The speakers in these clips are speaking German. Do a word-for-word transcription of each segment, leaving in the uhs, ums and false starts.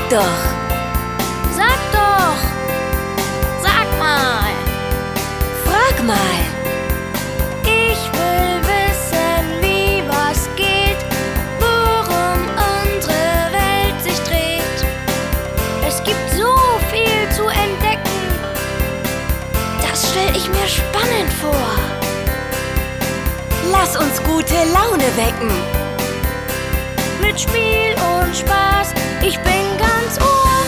Sag doch! Sag doch! Sag mal! Frag mal! Ich will wissen, wie was geht, worum unsere Welt sich dreht. Es gibt so viel zu entdecken, das stell ich mir spannend vor. Lass uns gute Laune wecken! Mit Spiel und Spaß, ich bin ganz Ohr.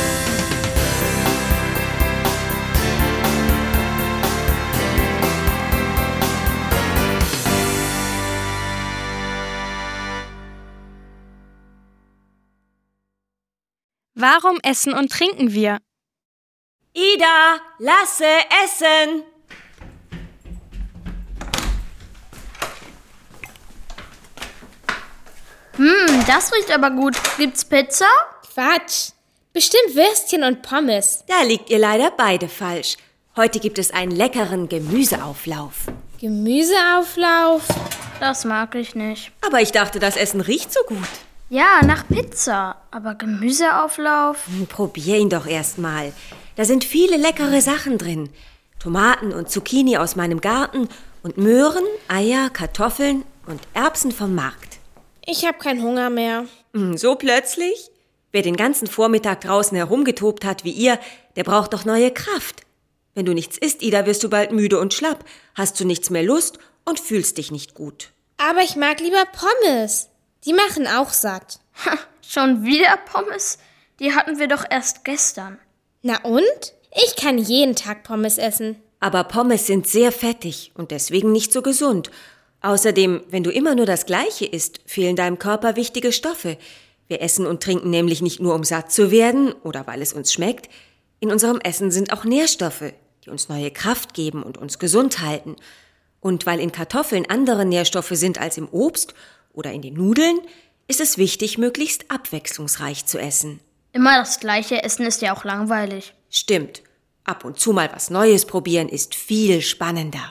Warum essen und trinken wir? Ida, Lasse, essen! Hm, das riecht aber gut. Gibt's Pizza? Quatsch. Bestimmt Würstchen und Pommes. Da liegt ihr leider beide falsch. Heute gibt es einen leckeren Gemüseauflauf. Gemüseauflauf? Das mag ich nicht. Aber ich dachte, das Essen riecht so gut. Ja, nach Pizza. Aber Gemüseauflauf? Hm, probier ihn doch erst mal. Da sind viele leckere Sachen drin. Tomaten und Zucchini aus meinem Garten und Möhren, Eier, Kartoffeln und Erbsen vom Markt. Ich habe keinen Hunger mehr. Hm, so plötzlich? Wer den ganzen Vormittag draußen herumgetobt hat wie ihr, der braucht doch neue Kraft. Wenn du nichts isst, Ida, wirst du bald müde und schlapp, hast du nichts mehr Lust und fühlst dich nicht gut. Aber ich mag lieber Pommes. Die machen auch satt. Ha, schon wieder Pommes? Die hatten wir doch erst gestern. Na und? Ich kann jeden Tag Pommes essen. Aber Pommes sind sehr fettig und deswegen nicht so gesund. Außerdem, wenn du immer nur das Gleiche isst, fehlen deinem Körper wichtige Stoffe. Wir essen und trinken nämlich nicht nur, um satt zu werden oder weil es uns schmeckt. In unserem Essen sind auch Nährstoffe, die uns neue Kraft geben und uns gesund halten. Und weil in Kartoffeln andere Nährstoffe sind als im Obst oder in den Nudeln, ist es wichtig, möglichst abwechslungsreich zu essen. Immer das gleiche Essen ist ja auch langweilig. Stimmt. Ab und zu mal was Neues probieren ist viel spannender.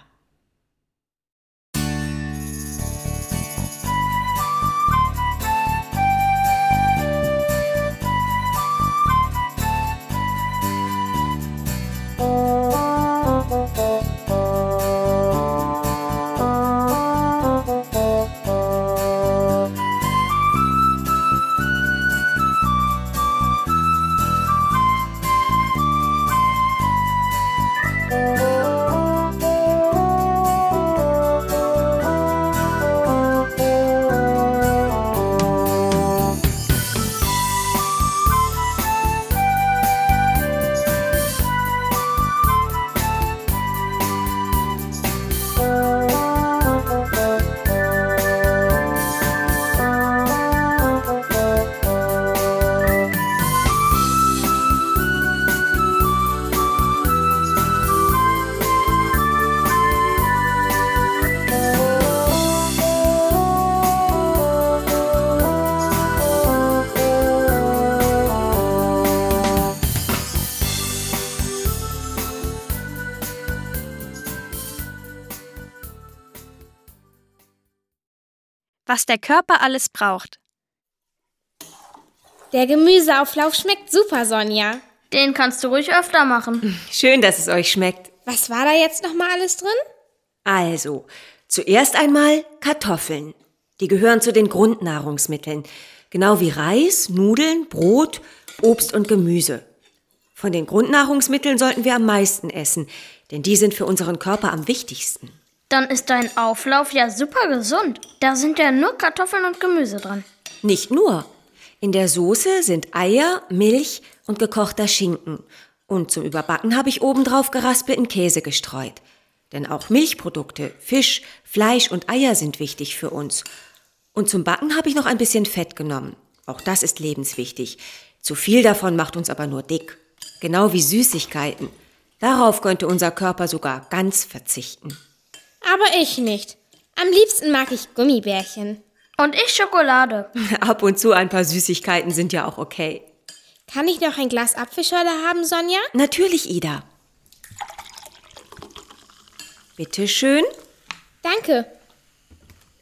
Was der Körper alles braucht. Der Gemüseauflauf schmeckt super, Sonja. Den kannst du ruhig öfter machen. Schön, dass es euch schmeckt. Was war da jetzt nochmal alles drin? Also, zuerst einmal Kartoffeln. Die gehören zu den Grundnahrungsmitteln. Genau wie Reis, Nudeln, Brot, Obst und Gemüse. Von den Grundnahrungsmitteln sollten wir am meisten essen, denn die sind für unseren Körper am wichtigsten. Dann ist dein Auflauf ja super gesund. Da sind ja nur Kartoffeln und Gemüse dran. Nicht nur. In der Soße sind Eier, Milch und gekochter Schinken. Und zum Überbacken habe ich obendrauf geraspelten Käse gestreut. Denn auch Milchprodukte, Fisch, Fleisch und Eier sind wichtig für uns. Und zum Backen habe ich noch ein bisschen Fett genommen. Auch das ist lebenswichtig. Zu viel davon macht uns aber nur dick. Genau wie Süßigkeiten. Darauf könnte unser Körper sogar ganz verzichten. Aber ich nicht. Am liebsten mag ich Gummibärchen. Und ich Schokolade. Ab und zu ein paar Süßigkeiten sind ja auch okay. Kann ich noch ein Glas Apfelschorle haben, Sonja? Natürlich, Ida. Bitte schön. Danke.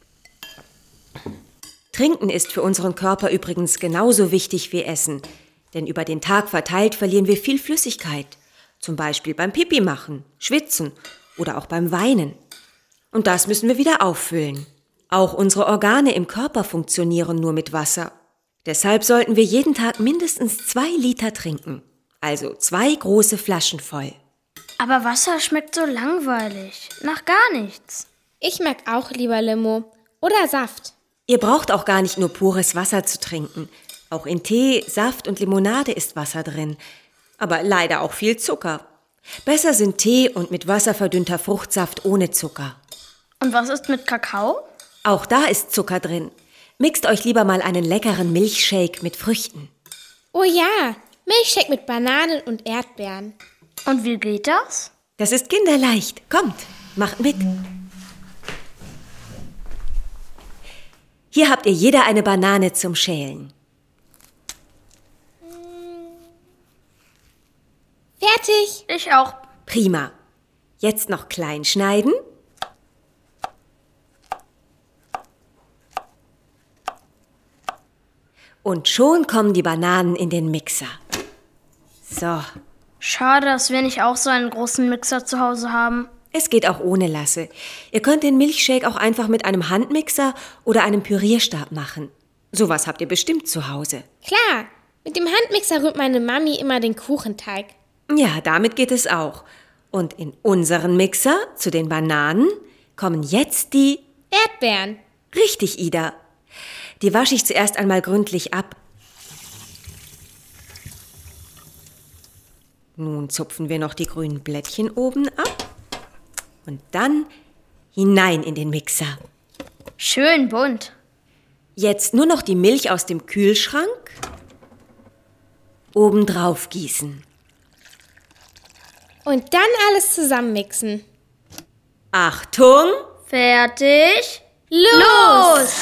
Trinken ist für unseren Körper übrigens genauso wichtig wie Essen. Denn über den Tag verteilt verlieren wir viel Flüssigkeit. Zum Beispiel beim Pipi machen, Schwitzen oder auch beim Weinen. Und das müssen wir wieder auffüllen. Auch unsere Organe im Körper funktionieren nur mit Wasser. Deshalb sollten wir jeden Tag mindestens zwei Liter trinken. Also zwei große Flaschen voll. Aber Wasser schmeckt so langweilig. Nach gar nichts. Ich mag auch lieber Limo oder Saft. Ihr braucht auch gar nicht nur pures Wasser zu trinken. Auch in Tee, Saft und Limonade ist Wasser drin. Aber leider auch viel Zucker. Besser sind Tee und mit Wasser verdünnter Fruchtsaft ohne Zucker. Und was ist mit Kakao? Auch da ist Zucker drin. Mixt euch lieber mal einen leckeren Milchshake mit Früchten. Oh ja, Milchshake mit Bananen und Erdbeeren. Und wie geht das? Das ist kinderleicht. Kommt, macht mit. Hier habt ihr jeder eine Banane zum Schälen. Fertig. Ich auch. Prima. Jetzt noch klein schneiden. Und schon kommen die Bananen in den Mixer. So. Schade, dass wir nicht auch so einen großen Mixer zu Hause haben. Es geht auch ohne Lasse. Ihr könnt den Milchshake auch einfach mit einem Handmixer oder einem Pürierstab machen. Sowas habt ihr bestimmt zu Hause. Klar, mit dem Handmixer rührt meine Mami immer den Kuchenteig. Ja, damit geht es auch. Und in unseren Mixer zu den Bananen kommen jetzt die Erdbeeren. Richtig, Ida. Die wasche ich zuerst einmal gründlich ab. Nun zupfen wir noch die grünen Blättchen oben ab. Und dann hinein in den Mixer. Schön bunt. Jetzt nur noch die Milch aus dem Kühlschrank oben drauf gießen. Und dann alles zusammenmixen. Achtung! Fertig. Los! Los!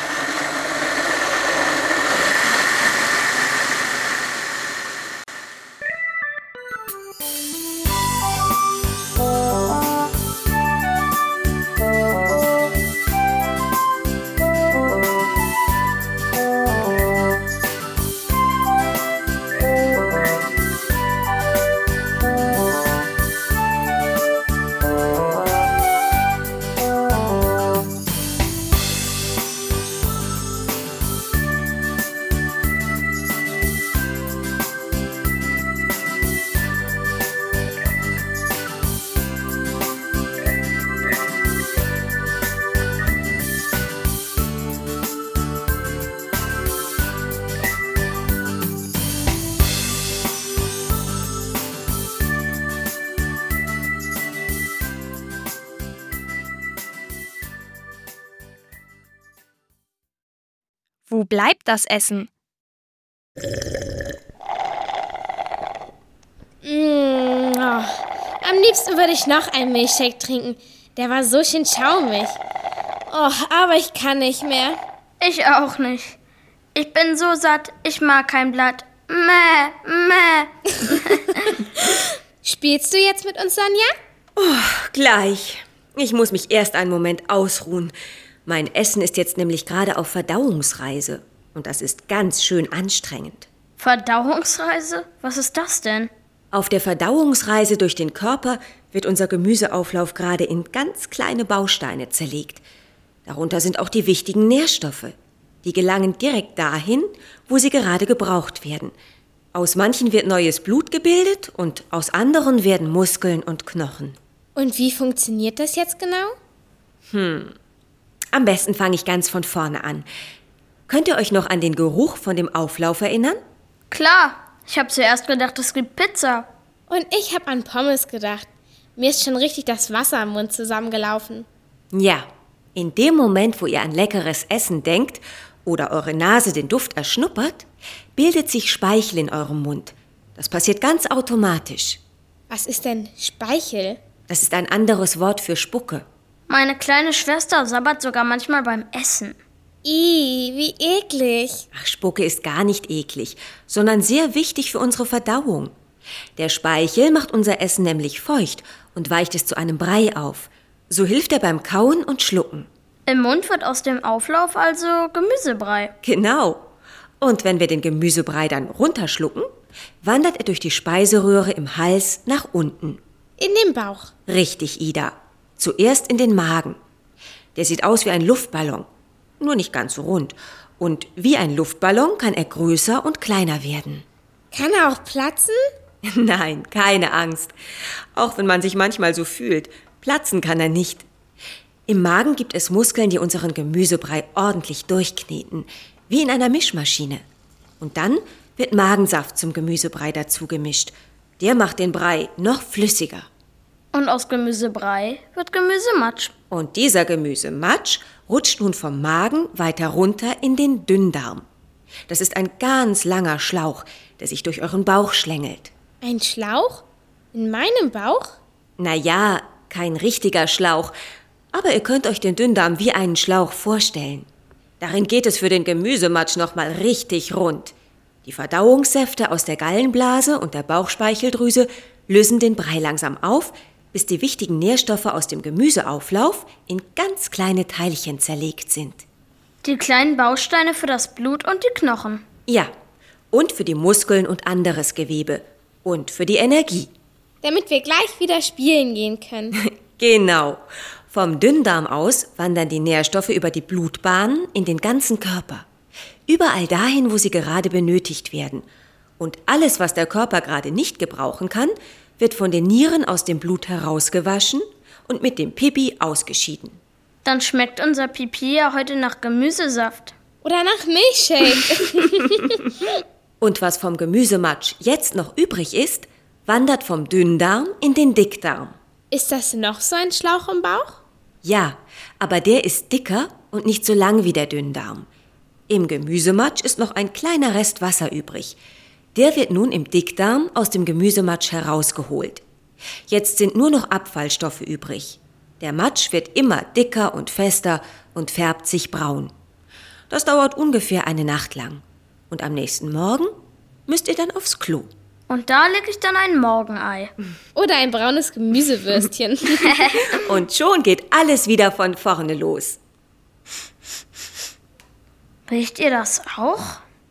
Wo bleibt das Essen? Mmh, oh. Am liebsten würde ich noch einen Milchshake trinken. Der war so schön schaumig. Oh, aber ich kann nicht mehr. Ich auch nicht. Ich bin so satt, ich mag kein Blatt. Mäh, mäh. Spielst du jetzt mit uns, Sonja? Oh, gleich. Ich muss mich erst einen Moment ausruhen. Mein Essen ist jetzt nämlich gerade auf Verdauungsreise. Und das ist ganz schön anstrengend. Verdauungsreise? Was ist das denn? Auf der Verdauungsreise durch den Körper wird unser Gemüseauflauf gerade in ganz kleine Bausteine zerlegt. Darunter sind auch die wichtigen Nährstoffe. Die gelangen direkt dahin, wo sie gerade gebraucht werden. Aus manchen wird neues Blut gebildet und aus anderen werden Muskeln und Knochen. Und wie funktioniert das jetzt genau? Hm, am besten fange ich ganz von vorne an. Könnt ihr euch noch an den Geruch von dem Auflauf erinnern? Klar, ich habe zuerst gedacht, es gibt Pizza. Und ich habe an Pommes gedacht. Mir ist schon richtig das Wasser im Mund zusammengelaufen. Ja, in dem Moment, wo ihr an leckeres Essen denkt oder eure Nase den Duft erschnuppert, bildet sich Speichel in eurem Mund. Das passiert ganz automatisch. Was ist denn Speichel? Das ist ein anderes Wort für Spucke. Meine kleine Schwester sabbert sogar manchmal beim Essen. Ih, wie eklig. Ach, Spucke ist gar nicht eklig, sondern sehr wichtig für unsere Verdauung. Der Speichel macht unser Essen nämlich feucht und weicht es zu einem Brei auf. So hilft er beim Kauen und Schlucken. Im Mund wird aus dem Auflauf also Gemüsebrei. Genau. Und wenn wir den Gemüsebrei dann runterschlucken, wandert er durch die Speiseröhre im Hals nach unten. In den Bauch. Richtig, Ida. Zuerst in den Magen. Der sieht aus wie ein Luftballon, nur nicht ganz so rund. Und wie ein Luftballon kann er größer und kleiner werden. Kann er auch platzen? Nein, keine Angst. Auch wenn man sich manchmal so fühlt. Platzen kann er nicht. Im Magen gibt es Muskeln, die unseren Gemüsebrei ordentlich durchkneten, wie in einer Mischmaschine. Und dann wird Magensaft zum Gemüsebrei dazu gemischt. Der macht den Brei noch flüssiger. Und aus Gemüsebrei wird Gemüsematsch. Und dieser Gemüsematsch rutscht nun vom Magen weiter runter in den Dünndarm. Das ist ein ganz langer Schlauch, der sich durch euren Bauch schlängelt. Ein Schlauch? In meinem Bauch? Na ja, kein richtiger Schlauch, aber ihr könnt euch den Dünndarm wie einen Schlauch vorstellen. Darin geht es für den Gemüsematsch nochmal richtig rund. Die Verdauungssäfte aus der Gallenblase und der Bauchspeicheldrüse lösen den Brei langsam auf, bis die wichtigen Nährstoffe aus dem Gemüseauflauf in ganz kleine Teilchen zerlegt sind. Die kleinen Bausteine für das Blut und die Knochen. Ja, und für die Muskeln und anderes Gewebe. Und für die Energie. Damit wir gleich wieder spielen gehen können. Genau. Vom Dünndarm aus wandern die Nährstoffe über die Blutbahnen in den ganzen Körper. Überall dahin, wo sie gerade benötigt werden. Und alles, was der Körper gerade nicht gebrauchen kann, wird von den Nieren aus dem Blut herausgewaschen und mit dem Pipi ausgeschieden. Dann schmeckt unser Pipi ja heute nach Gemüsesaft. Oder nach Milchshake. Und was vom Gemüsematsch jetzt noch übrig ist, wandert vom Dünndarm in den Dickdarm. Ist das noch so ein Schlauch im Bauch? Ja, aber der ist dicker und nicht so lang wie der Dünndarm. Im Gemüsematsch ist noch ein kleiner Rest Wasser übrig. Der wird nun im Dickdarm aus dem Gemüsematsch herausgeholt. Jetzt sind nur noch Abfallstoffe übrig. Der Matsch wird immer dicker und fester und färbt sich braun. Das dauert ungefähr eine Nacht lang. Und am nächsten Morgen müsst ihr dann aufs Klo. Und da lege ich dann ein Morgenei. Oder ein braunes Gemüsewürstchen. Und schon geht alles wieder von vorne los. Riecht ihr das auch?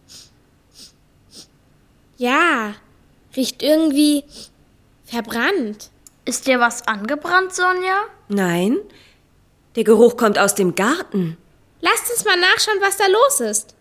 Ja, riecht irgendwie verbrannt. Ist dir was angebrannt, Sonja? Nein, der Geruch kommt aus dem Garten. Lasst uns mal nachschauen, was da los ist.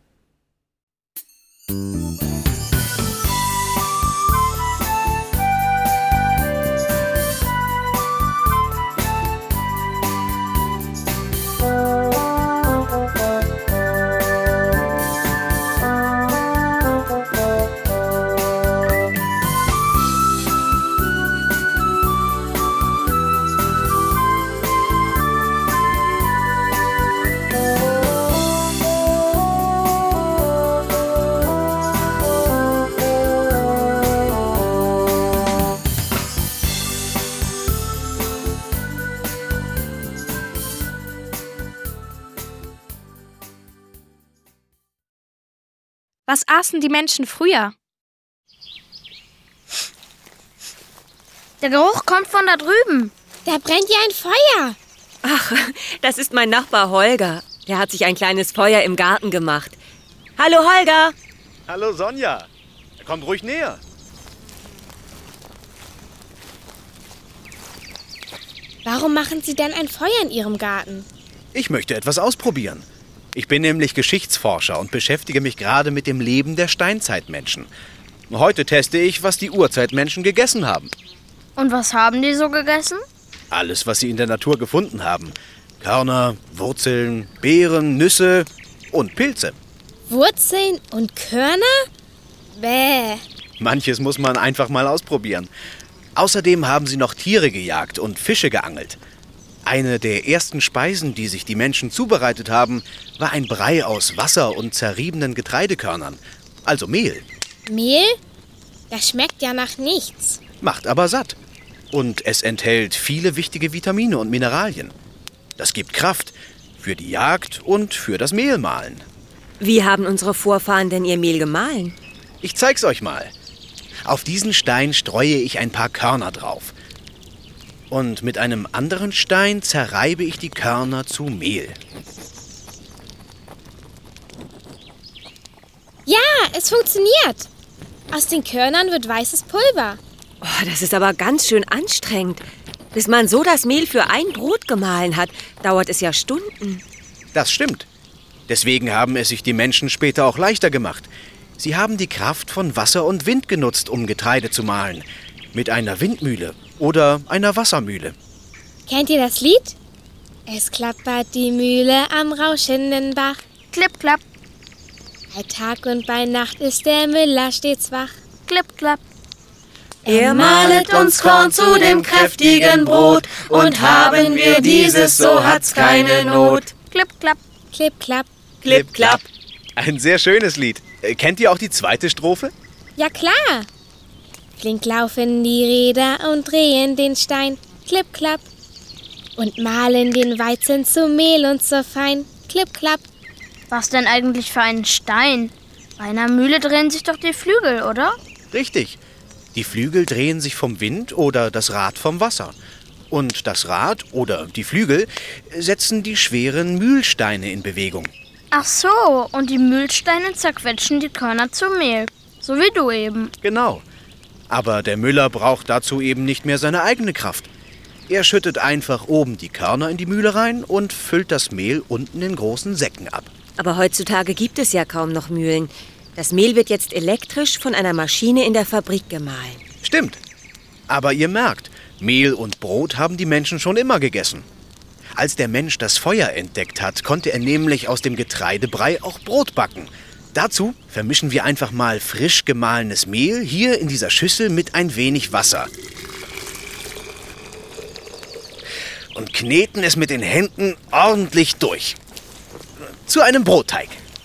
Was aßen die Menschen früher? Der Geruch kommt von da drüben. Da brennt ja ein Feuer. Ach, das ist mein Nachbar Holger. Der hat sich ein kleines Feuer im Garten gemacht. Hallo Holger! Hallo Sonja. Kommt ruhig näher. Warum machen Sie denn ein Feuer in Ihrem Garten? Ich möchte etwas ausprobieren. Ich bin nämlich Geschichtsforscher und beschäftige mich gerade mit dem Leben der Steinzeitmenschen. Heute teste ich, was die Urzeitmenschen gegessen haben. Und was haben die so gegessen? Alles, was sie in der Natur gefunden haben. Körner, Wurzeln, Beeren, Nüsse und Pilze. Wurzeln und Körner? Bäh. Manches muss man einfach mal ausprobieren. Außerdem haben sie noch Tiere gejagt und Fische geangelt. Eine der ersten Speisen, die sich die Menschen zubereitet haben, war ein Brei aus Wasser und zerriebenen Getreidekörnern, also Mehl. Mehl? Das schmeckt ja nach nichts. Macht aber satt. Und es enthält viele wichtige Vitamine und Mineralien. Das gibt Kraft für die Jagd und für das Mehlmahlen. Wie haben unsere Vorfahren denn ihr Mehl gemahlen? Ich zeig's euch mal. Auf diesen Stein streue ich ein paar Körner drauf. Und mit einem anderen Stein zerreibe ich die Körner zu Mehl. Es funktioniert. Aus den Körnern wird weißes Pulver. Oh, das ist aber ganz schön anstrengend. Bis man so das Mehl für ein Brot gemahlen hat, dauert es ja Stunden. Das stimmt. Deswegen haben es sich die Menschen später auch leichter gemacht. Sie haben die Kraft von Wasser und Wind genutzt, um Getreide zu mahlen. Mit einer Windmühle oder einer Wassermühle. Kennt ihr das Lied? Es klappert die Mühle am rauschenden Bach. Klipp, klapp, Bei Tag und bei Nacht ist der Müller stets wach. klipp, klapp. Er Mahlet uns Korn zu dem kräftigen Brot, und haben wir dieses, so hat's keine Not. Klipp, klapp. Klipp, klapp. Klipp, klapp. Ein sehr schönes Lied. Äh, Kennt ihr auch die zweite Strophe? Ja klar. Flink laufen die Räder und drehen den Stein. Klipp, klapp. Und mahlen den Weizen zu Mehl und zu Fein. Klipp, klapp. Was denn eigentlich für ein Stein? Bei einer Mühle drehen sich doch die Flügel, oder? Richtig. Die Flügel drehen sich vom Wind oder das Rad vom Wasser. Und das Rad oder die Flügel setzen die schweren Mühlsteine in Bewegung. Ach so, und die Mühlsteine zerquetschen die Körner zu Mehl. So wie du eben. Genau. Aber der Müller braucht dazu eben nicht mehr seine eigene Kraft. Er schüttet einfach oben die Körner in die Mühle rein und füllt das Mehl unten in großen Säcken ab. Aber heutzutage gibt es ja kaum noch Mühlen. Das Mehl wird jetzt elektrisch von einer Maschine in der Fabrik gemahlen. Stimmt. Aber ihr merkt, Mehl und Brot haben die Menschen schon immer gegessen. Als der Mensch das Feuer entdeckt hat, konnte er nämlich aus dem Getreidebrei auch Brot backen. Dazu vermischen wir einfach mal frisch gemahlenes Mehl hier in dieser Schüssel mit ein wenig Wasser. Und kneten es mit den Händen ordentlich durch. Zu einem Brotteig.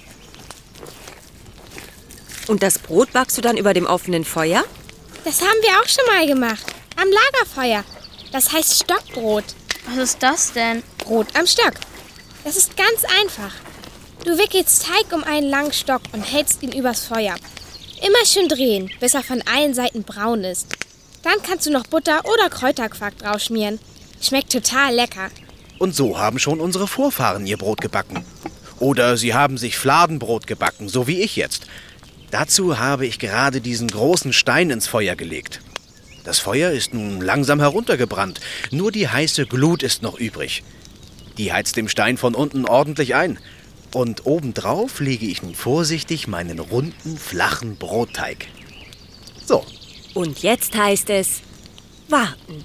Und das Brot backst du dann über dem offenen Feuer? Das haben wir auch schon mal gemacht. Am Lagerfeuer. Das heißt Stockbrot. Was ist das denn? Brot am Stock. Das ist ganz einfach. Du wickelst Teig um einen langen Stock und hältst ihn übers Feuer. Immer schön drehen, bis er von allen Seiten braun ist. Dann kannst du noch Butter oder Kräuterquark drauf schmieren. Schmeckt total lecker. Und so haben schon unsere Vorfahren ihr Brot gebacken. Oder sie haben sich Fladenbrot gebacken, so wie ich jetzt. Dazu habe ich gerade diesen großen Stein ins Feuer gelegt. Das Feuer ist nun langsam heruntergebrannt. Nur die heiße Glut ist noch übrig. Die heizt dem Stein von unten ordentlich ein. Und obendrauf lege ich nun vorsichtig meinen runden, flachen Brotteig. So. Und jetzt heißt es warten.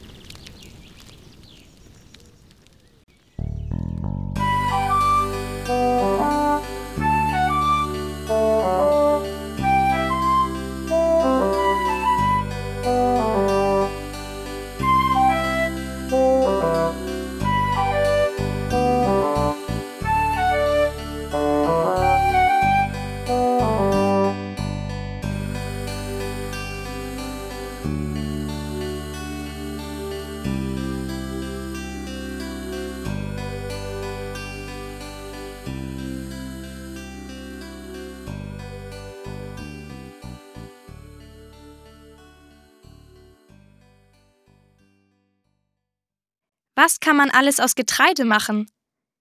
Was kann man alles aus Getreide machen?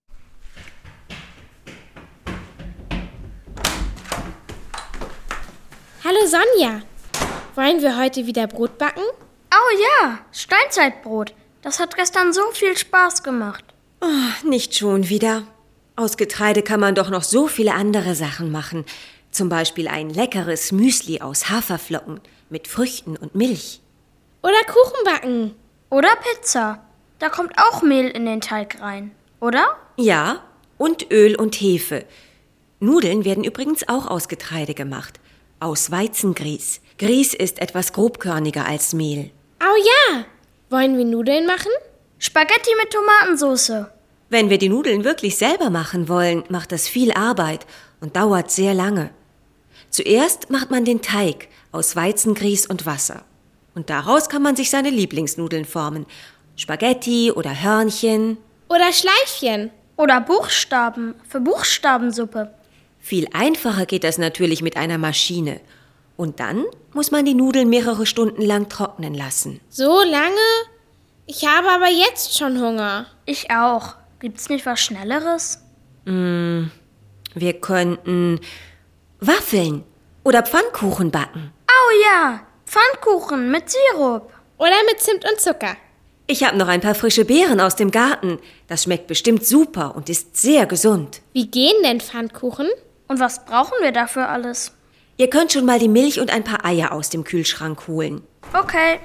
Hallo Sonja. Wollen wir heute wieder Brot backen? Oh ja, Steinzeitbrot. Das hat gestern so viel Spaß gemacht. Oh, nicht schon wieder. Aus Getreide kann man doch noch so viele andere Sachen machen. Zum Beispiel ein leckeres Müsli aus Haferflocken mit Früchten und Milch. Oder Kuchen backen. Oder Pizza. Da kommt auch Mehl in den Teig rein, oder? Ja, und Öl und Hefe. Nudeln werden übrigens auch aus Getreide gemacht. Aus Weizengrieß. Grieß ist etwas grobkörniger als Mehl. Oh ja. Wollen wir Nudeln machen? Spaghetti mit Tomatensauce. Wenn wir die Nudeln wirklich selber machen wollen, macht das viel Arbeit und dauert sehr lange. Zuerst macht man den Teig aus Weizengrieß und Wasser. Und daraus kann man sich seine Lieblingsnudeln formen. Spaghetti oder Hörnchen. Oder Schleifchen. Oder Buchstaben für Buchstabensuppe. Viel einfacher geht das natürlich mit einer Maschine. Und dann muss man die Nudeln mehrere Stunden lang trocknen lassen. So lange? Ich habe aber jetzt schon Hunger. Ich auch. Gibt's nicht was Schnelleres? Mm, wir könnten Waffeln. Oder Pfannkuchen backen. Oh ja, Pfannkuchen mit Sirup. Oder mit Zimt und Zucker. Ich habe noch ein paar frische Beeren aus dem Garten. Das schmeckt bestimmt super und ist sehr gesund. Wie gehen denn Pfannkuchen? Und was brauchen wir dafür alles? Ihr könnt schon mal die Milch und ein paar Eier aus dem Kühlschrank holen. Okay.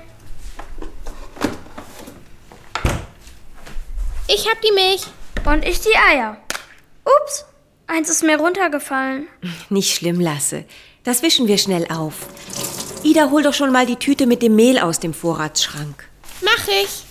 Ich hab die Milch. Und ich die Eier. Ups, eins ist mir runtergefallen. Nicht schlimm, Lasse. Das wischen wir schnell auf. Ida, hol doch schon mal die Tüte mit dem Mehl aus dem Vorratsschrank. Mach ich.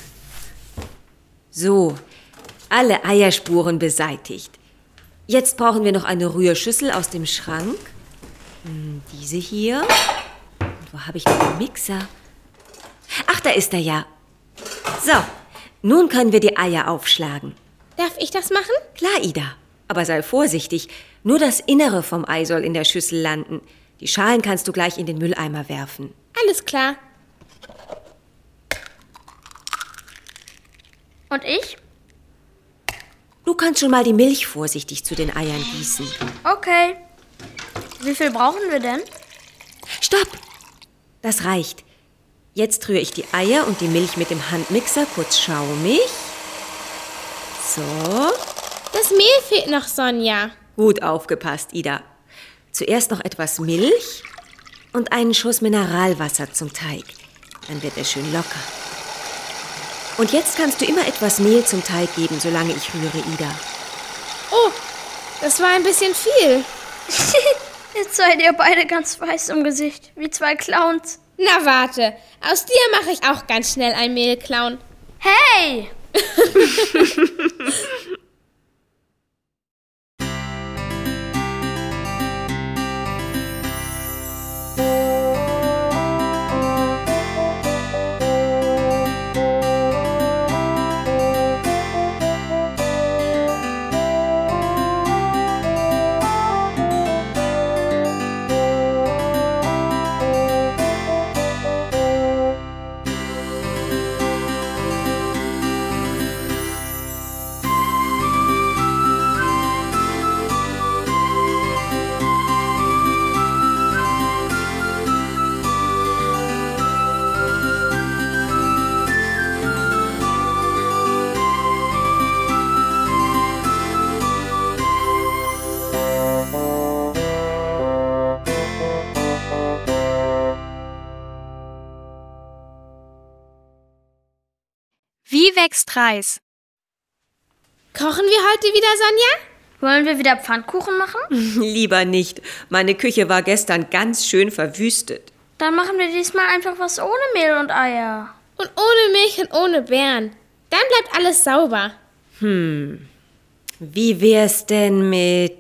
So, alle Eierspuren beseitigt. Jetzt brauchen wir noch eine Rührschüssel aus dem Schrank. Hm, diese hier. Und wo habe ich denn den Mixer? Ach, da ist er ja. So, nun können wir die Eier aufschlagen. Darf ich das machen? Klar, Ida. Aber sei vorsichtig. Nur das Innere vom Ei soll in der Schüssel landen. Die Schalen kannst du gleich in den Mülleimer werfen. Alles klar. Und ich? Du kannst schon mal die Milch vorsichtig zu den Eiern gießen. Okay. Wie viel brauchen wir denn? Stopp! Das reicht. Jetzt rühre ich die Eier und die Milch mit dem Handmixer kurz schaumig. So. Das Mehl fehlt noch, Sonja. Gut aufgepasst, Ida. Zuerst noch etwas Milch und einen Schuss Mineralwasser zum Teig. Dann wird er schön locker. Und jetzt kannst du immer etwas Mehl zum Teig geben, solange ich rühre, Ida. Oh, das war ein bisschen viel. Jetzt seid ihr beide ganz weiß im Gesicht, wie zwei Clowns. Na warte, aus dir mache ich auch ganz schnell einen Mehlclown. Hey! Wie wächst Reis? Kochen wir heute wieder, Sonja? Wollen wir wieder Pfannkuchen machen? Lieber nicht. Meine Küche war gestern ganz schön verwüstet. Dann machen wir diesmal einfach was ohne Mehl und Eier. Und ohne Milch und ohne Beeren. Dann bleibt alles sauber. Hm. Wie wär's denn mit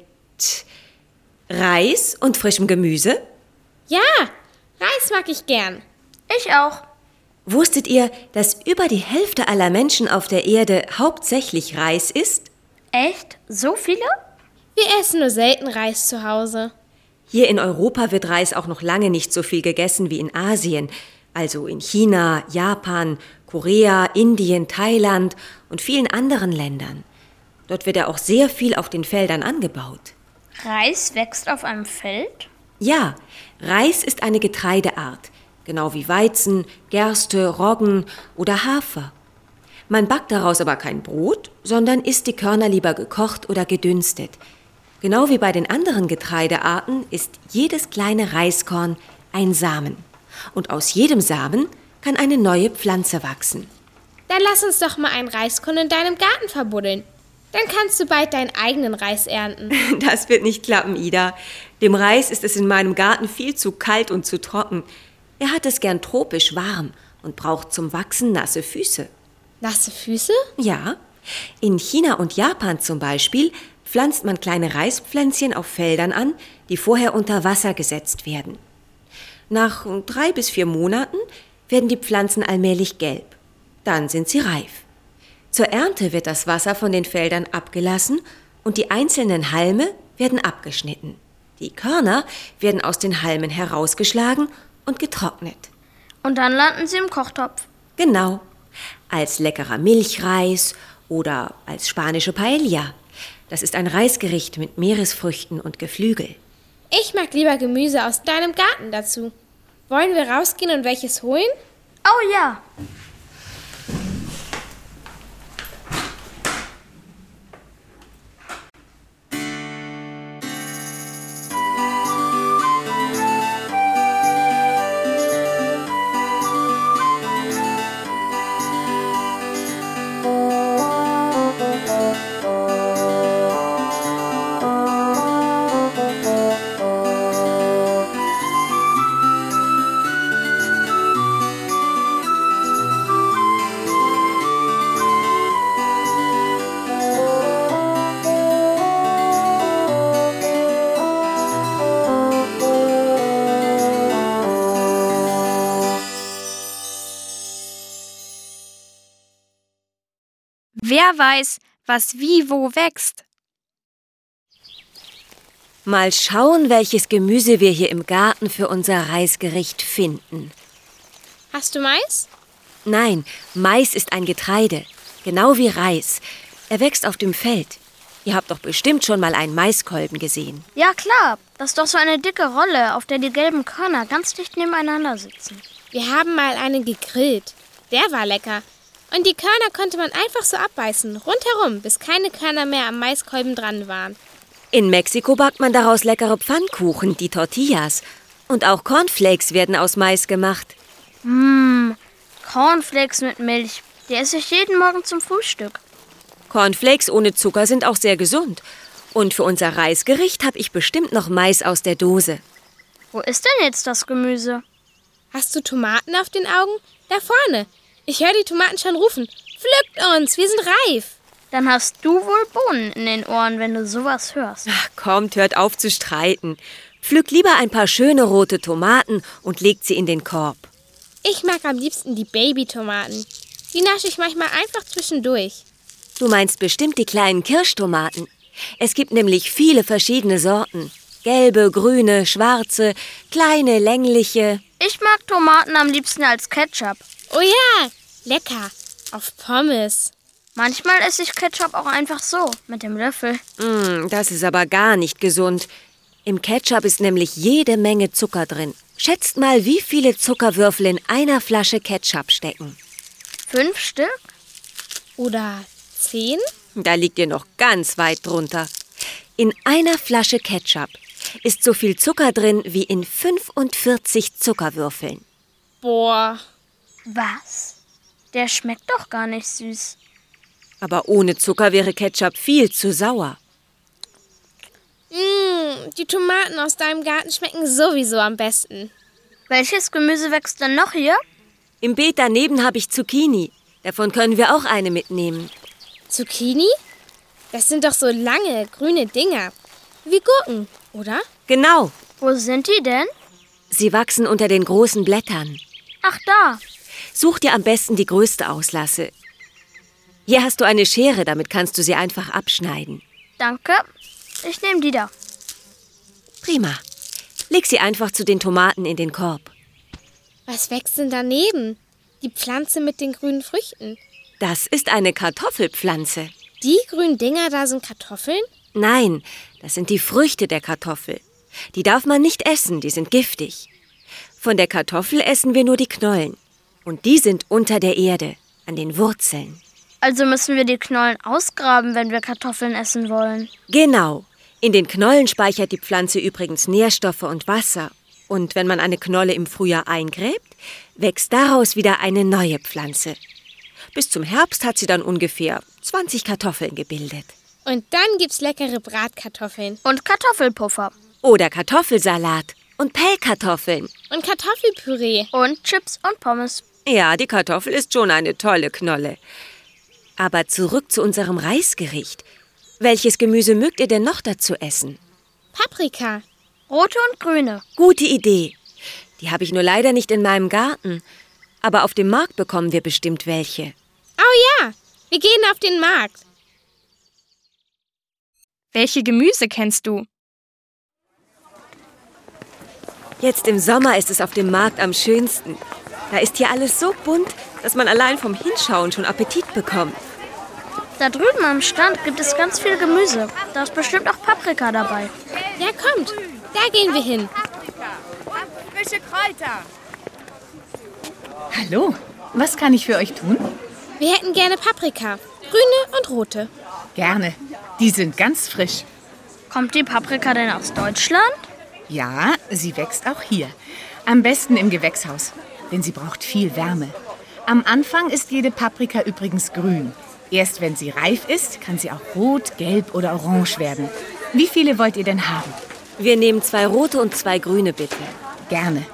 Reis und frischem Gemüse? Ja, Reis mag ich gern. Ich auch. Wusstet ihr, dass über die Hälfte aller Menschen auf der Erde hauptsächlich Reis isst? Echt? So viele? Wir essen nur selten Reis zu Hause. Hier in Europa wird Reis auch noch lange nicht so viel gegessen wie in Asien, also in China, Japan, Korea, Indien, Thailand und vielen anderen Ländern. Dort wird er auch sehr viel auf den Feldern angebaut. Reis wächst auf einem Feld? Ja, Reis ist eine Getreideart, genau wie Weizen, Gerste, Roggen oder Hafer. Man backt daraus aber kein Brot, sondern isst die Körner lieber gekocht oder gedünstet. Genau wie bei den anderen Getreidearten ist jedes kleine Reiskorn ein Samen. Und aus jedem Samen kann eine neue Pflanze wachsen. Dann lass uns doch mal einen Reiskorn in deinem Garten verbuddeln. Dann kannst du bald deinen eigenen Reis ernten. Das wird nicht klappen, Ida. Dem Reis ist es in meinem Garten viel zu kalt und zu trocken. Er hat es gern tropisch warm und braucht zum Wachsen nasse Füße. Nasse Füße? Ja. In China und Japan zum Beispiel pflanzt man kleine Reispflänzchen auf Feldern an, die vorher unter Wasser gesetzt werden. Nach drei bis vier Monaten werden die Pflanzen allmählich gelb. Dann sind sie reif. Zur Ernte wird das Wasser von den Feldern abgelassen und die einzelnen Halme werden abgeschnitten. Die Körner werden aus den Halmen herausgeschlagen und getrocknet. Und dann landen sie im Kochtopf. Genau. Als leckerer Milchreis oder als spanische Paella. Das ist ein Reisgericht mit Meeresfrüchten und Geflügel. Ich mag lieber Gemüse aus deinem Garten dazu. Wollen wir rausgehen und welches holen? Oh ja. Wer weiß, was wie wo wächst? Mal schauen, welches Gemüse wir hier im Garten für unser Reisgericht finden. Hast du Mais? Nein, Mais ist ein Getreide, genau wie Reis. Er wächst auf dem Feld. Ihr habt doch bestimmt schon mal einen Maiskolben gesehen. Ja klar, das ist doch so eine dicke Rolle, auf der die gelben Körner ganz dicht nebeneinander sitzen. Wir haben mal einen gegrillt. Der war lecker. Und die Körner konnte man einfach so abbeißen, rundherum, bis keine Körner mehr am Maiskolben dran waren. In Mexiko backt man daraus leckere Pfannkuchen, die Tortillas. Und auch Cornflakes werden aus Mais gemacht. Mmm, Cornflakes mit Milch. Die esse ich jeden Morgen zum Frühstück. Cornflakes ohne Zucker sind auch sehr gesund. Und für unser Reisgericht habe ich bestimmt noch Mais aus der Dose. Wo ist denn jetzt das Gemüse? Hast du Tomaten auf den Augen? Da vorne. Ich höre die Tomaten schon rufen. Pflückt uns, wir sind reif. Dann hast du wohl Bohnen in den Ohren, wenn du sowas hörst. Ach, kommt, hört auf zu streiten. Pflückt lieber ein paar schöne rote Tomaten und legt sie in den Korb. Ich mag am liebsten die Babytomaten. Die nasche ich manchmal einfach zwischendurch. Du meinst bestimmt die kleinen Kirschtomaten. Es gibt nämlich viele verschiedene Sorten. Gelbe, grüne, schwarze, kleine, längliche. Ich mag Tomaten am liebsten als Ketchup. Oh ja, lecker. Auf Pommes. Manchmal esse ich Ketchup auch einfach so, mit dem Löffel. Mm, das ist aber gar nicht gesund. Im Ketchup ist nämlich jede Menge Zucker drin. Schätzt mal, wie viele Zuckerwürfel in einer Flasche Ketchup stecken. Fünf Stück? Oder zehn? Da liegt ihr noch ganz weit drunter. In einer Flasche Ketchup ist so viel Zucker drin wie in fünfundvierzig Zuckerwürfeln. Boah. Was? Der schmeckt doch gar nicht süß. Aber ohne Zucker wäre Ketchup viel zu sauer. Mmh, die Tomaten aus deinem Garten schmecken sowieso am besten. Welches Gemüse wächst denn noch hier? Im Beet daneben habe ich Zucchini. Davon können wir auch eine mitnehmen. Zucchini? Das sind doch so lange, grüne Dinger. Wie Gurken, oder? Genau. Wo sind die denn? Sie wachsen unter den großen Blättern. Ach, da. Such dir am besten die größte Auslasse. Hier hast du eine Schere, damit kannst du sie einfach abschneiden. Danke. Ich nehme die da. Prima. Leg sie einfach zu den Tomaten in den Korb. Was wächst denn daneben? Die Pflanze mit den grünen Früchten. Das ist eine Kartoffelpflanze. Die grünen Dinger da sind Kartoffeln? Nein, das sind die Früchte der Kartoffel. Die darf man nicht essen, die sind giftig. Von der Kartoffel essen wir nur die Knollen. Und die sind unter der Erde, an den Wurzeln. Also müssen wir die Knollen ausgraben, wenn wir Kartoffeln essen wollen. Genau. In den Knollen speichert die Pflanze übrigens Nährstoffe und Wasser. Und wenn man eine Knolle im Frühjahr eingräbt, wächst daraus wieder eine neue Pflanze. Bis zum Herbst hat sie dann ungefähr zwanzig Kartoffeln gebildet. Und dann gibt's leckere Bratkartoffeln. Und Kartoffelpuffer. Oder Kartoffelsalat und Pellkartoffeln. Und Kartoffelpüree. Und Chips und Pommes. Ja, die Kartoffel ist schon eine tolle Knolle. Aber zurück zu unserem Reisgericht. Welches Gemüse mögt ihr denn noch dazu essen? Paprika. Rote und grüne. Gute Idee. Die habe ich nur leider nicht in meinem Garten. Aber auf dem Markt bekommen wir bestimmt welche. Oh ja, wir gehen auf den Markt. Welche Gemüse kennst du? Jetzt im Sommer ist es auf dem Markt am schönsten. Da ist hier alles so bunt, dass man allein vom Hinschauen schon Appetit bekommt. Da drüben am Stand gibt es ganz viel Gemüse. Da ist bestimmt auch Paprika dabei. Ja, kommt. Da gehen wir hin. Frische Kräuter. Hallo, was kann ich für euch tun? Wir hätten gerne Paprika. Grüne und rote. Gerne. Die sind ganz frisch. Kommt die Paprika denn aus Deutschland? Ja, sie wächst auch hier. Am besten im Gewächshaus, denn sie braucht viel Wärme. Am Anfang ist jede Paprika übrigens grün. Erst wenn sie reif ist, kann sie auch rot, gelb oder orange werden. Wie viele wollt ihr denn haben? Wir nehmen zwei rote und zwei grüne, bitte. Gerne.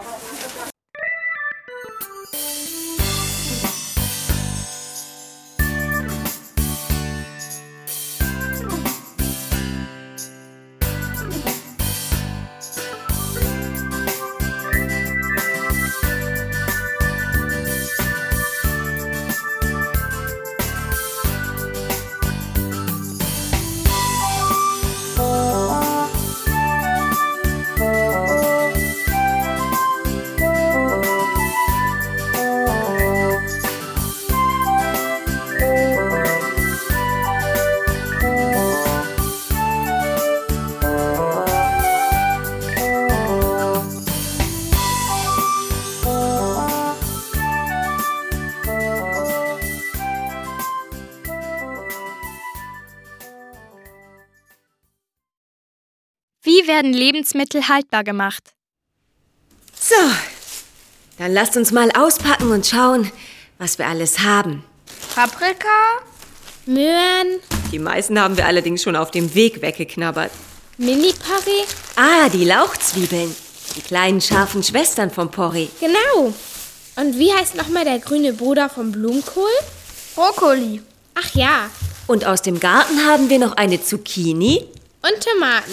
Wie werden Lebensmittel haltbar gemacht? So, dann lasst uns mal auspacken und schauen, was wir alles haben. Paprika? Möhren, Die meisten haben wir allerdings schon auf dem Weg weggeknabbert. Mini-Porree. Ah, die Lauchzwiebeln. Die kleinen scharfen Schwestern vom Porree. Genau. Und wie heißt nochmal der grüne Bruder vom Blumenkohl? Brokkoli. Ach ja, Und aus dem Garten haben wir noch eine Zucchini. und Tomaten.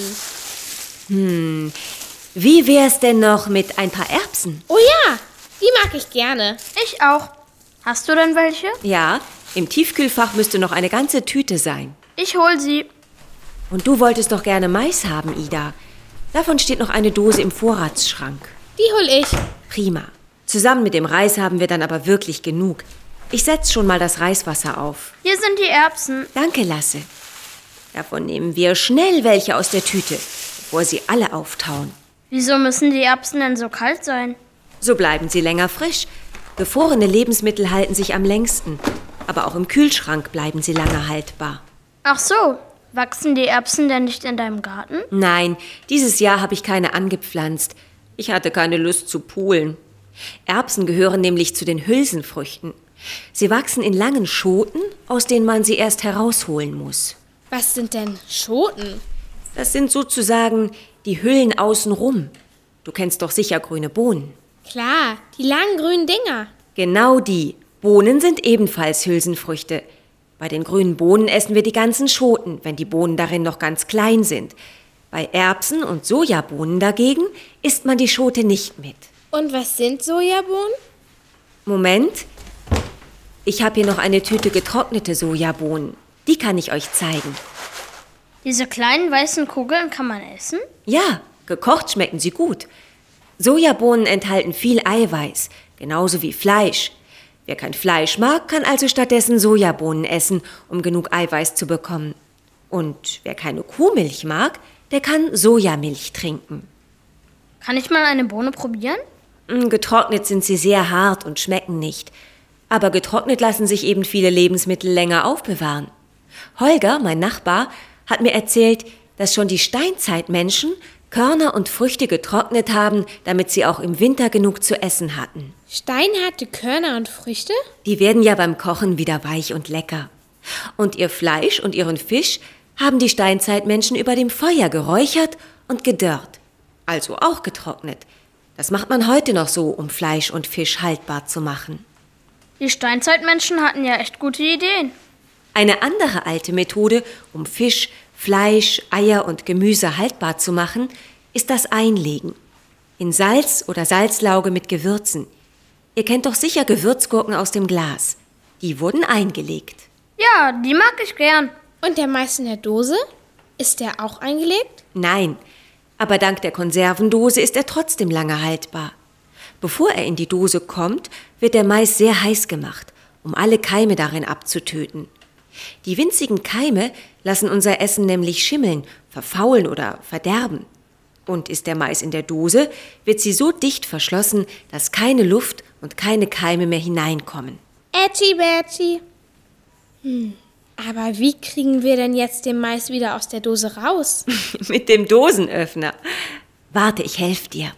Wie wär's denn noch mit ein paar Erbsen? Oh ja, die mag ich gerne. Ich auch. Hast du denn welche? Ja, im Tiefkühlfach müsste noch eine ganze Tüte sein. Ich hol sie. Und du wolltest doch gerne Mais haben, Ida. Davon steht noch eine Dose im Vorratsschrank. Die hol ich. Prima. Zusammen mit dem Reis haben wir dann aber wirklich genug. Ich setz schon mal das Reiswasser auf. Hier sind die Erbsen. Danke, Lasse. Davon nehmen wir schnell welche aus der Tüte, bevor sie alle auftauen. Wieso müssen die Erbsen denn so kalt sein? So bleiben sie länger frisch. Gefrorene Lebensmittel halten sich am längsten. Aber auch im Kühlschrank bleiben sie lange haltbar. Ach so. Wachsen die Erbsen denn nicht in deinem Garten? Nein, dieses Jahr habe ich keine angepflanzt. Ich hatte keine Lust zu poolen. Erbsen gehören nämlich zu den Hülsenfrüchten. Sie wachsen in langen Schoten, aus denen man sie erst herausholen muss. Was sind denn Schoten? Das sind sozusagen die Hüllen außenrum. Du kennst doch sicher grüne Bohnen. Klar, die langen grünen Dinger. Genau die. Bohnen sind ebenfalls Hülsenfrüchte. Bei den grünen Bohnen essen wir die ganzen Schoten, wenn die Bohnen darin noch ganz klein sind. Bei Erbsen und Sojabohnen dagegen isst man die Schote nicht mit. Und was sind Sojabohnen? Moment. Ich habe hier noch eine Tüte getrocknete Sojabohnen. Die kann ich euch zeigen. Diese kleinen weißen Kugeln kann man essen? Ja, gekocht schmecken sie gut. Sojabohnen enthalten viel Eiweiß, genauso wie Fleisch. Wer kein Fleisch mag, kann also stattdessen Sojabohnen essen, um genug Eiweiß zu bekommen. Und wer keine Kuhmilch mag, der kann Sojamilch trinken. Kann ich mal eine Bohne probieren? Mm, Getrocknet sind sie sehr hart und schmecken nicht. Aber getrocknet lassen sich eben viele Lebensmittel länger aufbewahren. Holger, mein Nachbar, hat mir erzählt, dass schon die Steinzeitmenschen Körner und Früchte getrocknet haben, damit sie auch im Winter genug zu essen hatten. Steinharte Körner und Früchte? Die werden ja beim Kochen wieder weich und lecker. Und ihr Fleisch und ihren Fisch haben die Steinzeitmenschen über dem Feuer geräuchert und gedörrt. Also auch getrocknet. Das macht man heute noch so, um Fleisch und Fisch haltbar zu machen. Die Steinzeitmenschen hatten ja echt gute Ideen. Eine andere alte Methode, um Fisch, Fleisch, Eier und Gemüse haltbar zu machen, ist das Einlegen. In Salz oder Salzlauge mit Gewürzen. Ihr kennt doch sicher Gewürzgurken aus dem Glas. Die wurden eingelegt. Ja, die mag ich gern. Und der Mais in der Dose? Ist der auch eingelegt? Nein, aber dank der Konservendose ist er trotzdem lange haltbar. Bevor er in die Dose kommt, wird der Mais sehr heiß gemacht, um alle Keime darin abzutöten. Die winzigen Keime lassen unser Essen nämlich schimmeln, verfaulen oder verderben. Und ist der Mais in der Dose, wird sie so dicht verschlossen, dass keine Luft und keine Keime mehr hineinkommen. Ätschi bätschi. Hm, aber wie kriegen wir denn jetzt den Mais wieder aus der Dose raus? Mit dem Dosenöffner. Warte, ich helfe dir.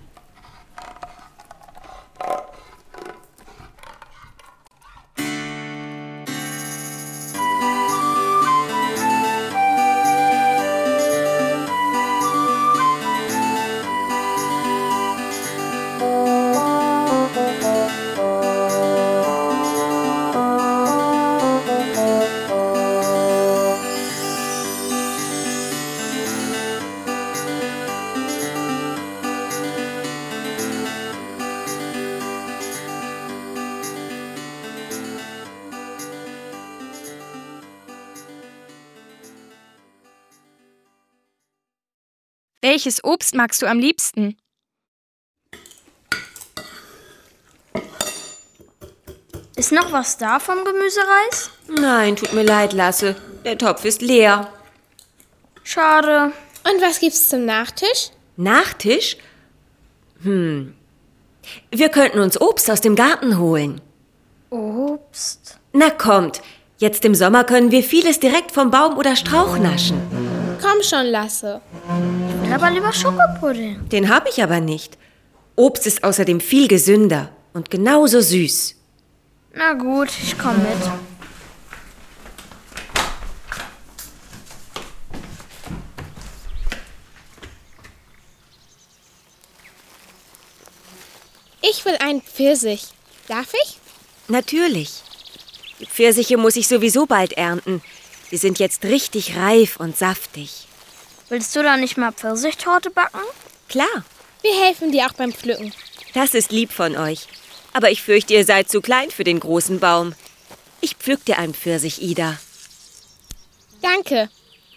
Welches Obst magst du am liebsten? Ist noch was da vom Gemüsereis? Nein, tut mir leid, Lasse. Der Topf ist leer. Schade. Und was gibt's zum Nachtisch? Nachtisch? Hm. Wir könnten uns Obst aus dem Garten holen. Obst? Na kommt, jetzt im Sommer können wir vieles direkt vom Baum oder Strauch naschen. Komm schon, Lasse. Ich will aber lieber Schokopudding. Den habe ich aber nicht. Obst ist außerdem viel gesünder und genauso süß. Na gut, ich komme mit. Ich will einen Pfirsich. Darf ich? Natürlich. Die Pfirsiche muss ich sowieso bald ernten. Sie sind jetzt richtig reif und saftig. Willst du da nicht mal Pfirsichtorte backen? Klar. Wir helfen dir auch beim Pflücken. Das ist lieb von euch. Aber ich fürchte, ihr seid zu klein für den großen Baum. Ich pflück dir einen Pfirsich, Ida. Danke.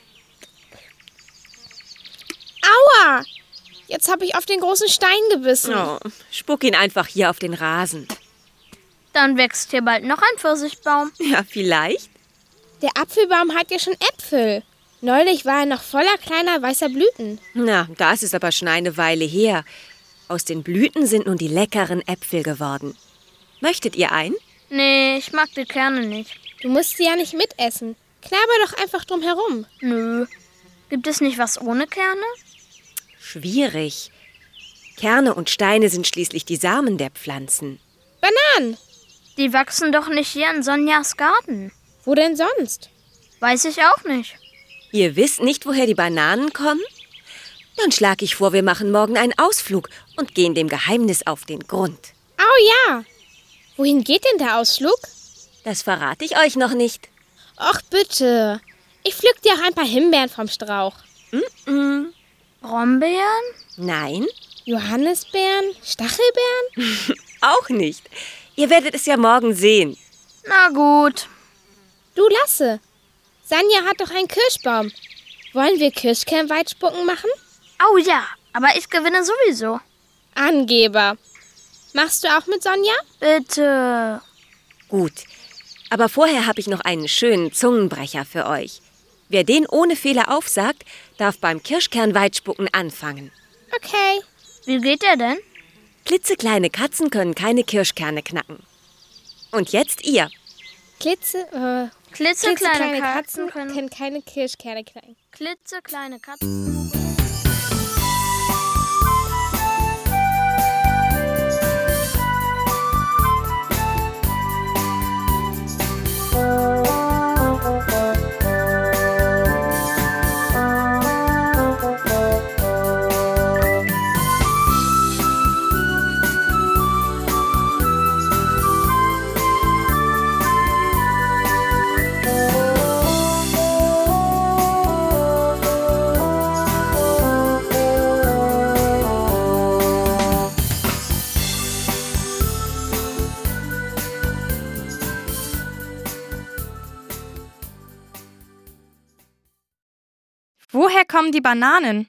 Aua! Jetzt habe ich auf den großen Stein gebissen. Oh, spuck ihn einfach hier auf den Rasen. Dann wächst hier bald noch ein Pfirsichbaum. Ja, vielleicht. Der Apfelbaum hat ja schon Äpfel. Neulich war er noch voller kleiner weißer Blüten. Na, das ist aber schon eine Weile her. Aus den Blüten sind nun die leckeren Äpfel geworden. Möchtet ihr einen? Nee, ich mag die Kerne nicht. Du musst sie ja nicht mitessen. Knabber doch einfach drum herum. Nö. Gibt es nicht was ohne Kerne? Schwierig. Kerne und Steine sind schließlich die Samen der Pflanzen. Bananen! Die wachsen doch nicht hier in Sonjas Garten. Wo denn sonst? Weiß ich auch nicht. Ihr wisst nicht, woher die Bananen kommen? Dann schlage ich vor, wir machen morgen einen Ausflug und gehen dem Geheimnis auf den Grund. Au ja! Wohin geht denn der Ausflug? Das verrate ich euch noch nicht. Och bitte. Ich pflück dir auch ein paar Himbeeren vom Strauch. Mm-mm. Brombeeren? Nein. Johannisbeeren? Stachelbeeren? Auch nicht. Ihr werdet es ja morgen sehen. Na gut. Du Lasse, Sanja hat doch einen Kirschbaum. Wollen wir Kirschkernweitspucken machen? Oh ja, aber ich gewinne sowieso. Angeber. Machst du auch mit Sonja? Bitte. Gut, aber vorher habe ich noch einen schönen Zungenbrecher für euch. Wer den ohne Fehler aufsagt, darf beim Kirschkernweitspucken anfangen. Okay. Wie geht der denn? Klitzekleine Katzen können keine Kirschkerne knacken. Und jetzt ihr. Klitze, äh, Klitzekleine klitzekleine Katzen Katzen können- können keine Kirschkerne knacken. Klitzekleine Katzen. Woher kommen die Bananen?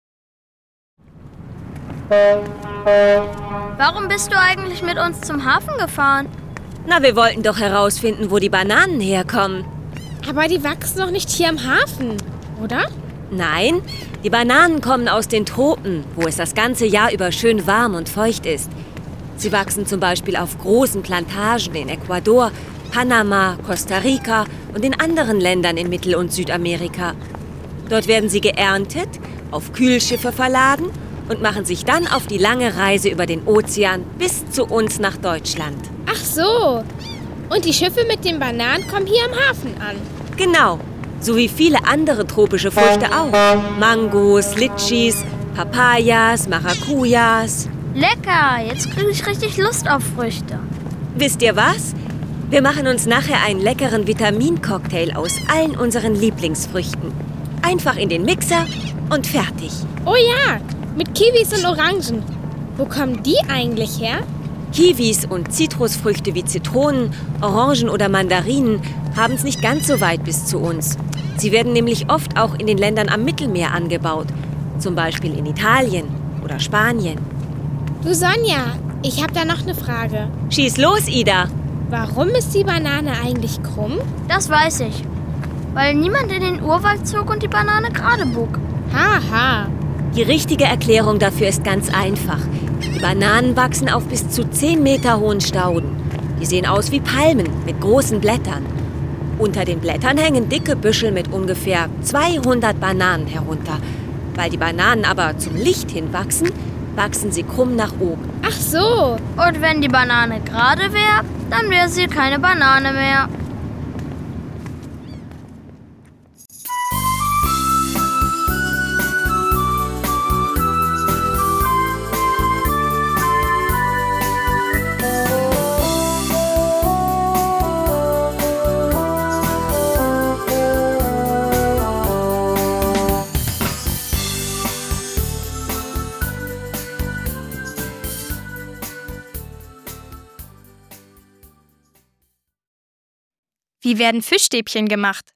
Warum bist du eigentlich mit uns zum Hafen gefahren? Na, wir wollten doch herausfinden, wo die Bananen herkommen. Aber die wachsen doch nicht hier am Hafen, oder? Nein, Die Bananen kommen aus den Tropen, wo es das ganze Jahr über schön warm und feucht ist. Sie wachsen zum Beispiel auf großen Plantagen in Ecuador, Panama, Costa Rica und in anderen Ländern in Mittel- und Südamerika. Dort werden sie geerntet, auf Kühlschiffe verladen und machen sich dann auf die lange Reise über den Ozean bis zu uns nach Deutschland. Ach so. Und die Schiffe mit den Bananen kommen hier am Hafen an. Genau, so wie viele andere tropische Früchte auch. Mangos, Litschis, Papayas, Maracujas. Lecker, jetzt kriege ich richtig Lust auf Früchte. Wisst ihr was? Wir machen uns nachher einen leckeren Vitamincocktail aus allen unseren Lieblingsfrüchten. Einfach in den Mixer und fertig. Oh ja, mit Kiwis und Orangen. Wo kommen die eigentlich her? Kiwis und Zitrusfrüchte wie Zitronen, Orangen oder Mandarinen haben es nicht ganz so weit bis zu uns. Sie werden nämlich oft auch in den Ländern am Mittelmeer angebaut. Zum Beispiel in Italien oder Spanien. Du Sonja, ich habe da noch eine Frage. Schieß los, Ida. Warum ist die Banane eigentlich krumm? Das weiß ich. Weil niemand in den Urwald zog und die Banane gerade bog. Haha. Die richtige Erklärung dafür ist ganz einfach. Die Bananen wachsen auf bis zu zehn Meter hohen Stauden. Die sehen aus wie Palmen mit großen Blättern. Unter den Blättern hängen dicke Büschel mit ungefähr zweihundert Bananen herunter. Weil die Bananen aber zum Licht hin wachsen, wachsen sie krumm nach oben. Ach so. Und wenn die Banane gerade wäre, dann wäre sie keine Banane mehr. Wie werden Fischstäbchen gemacht?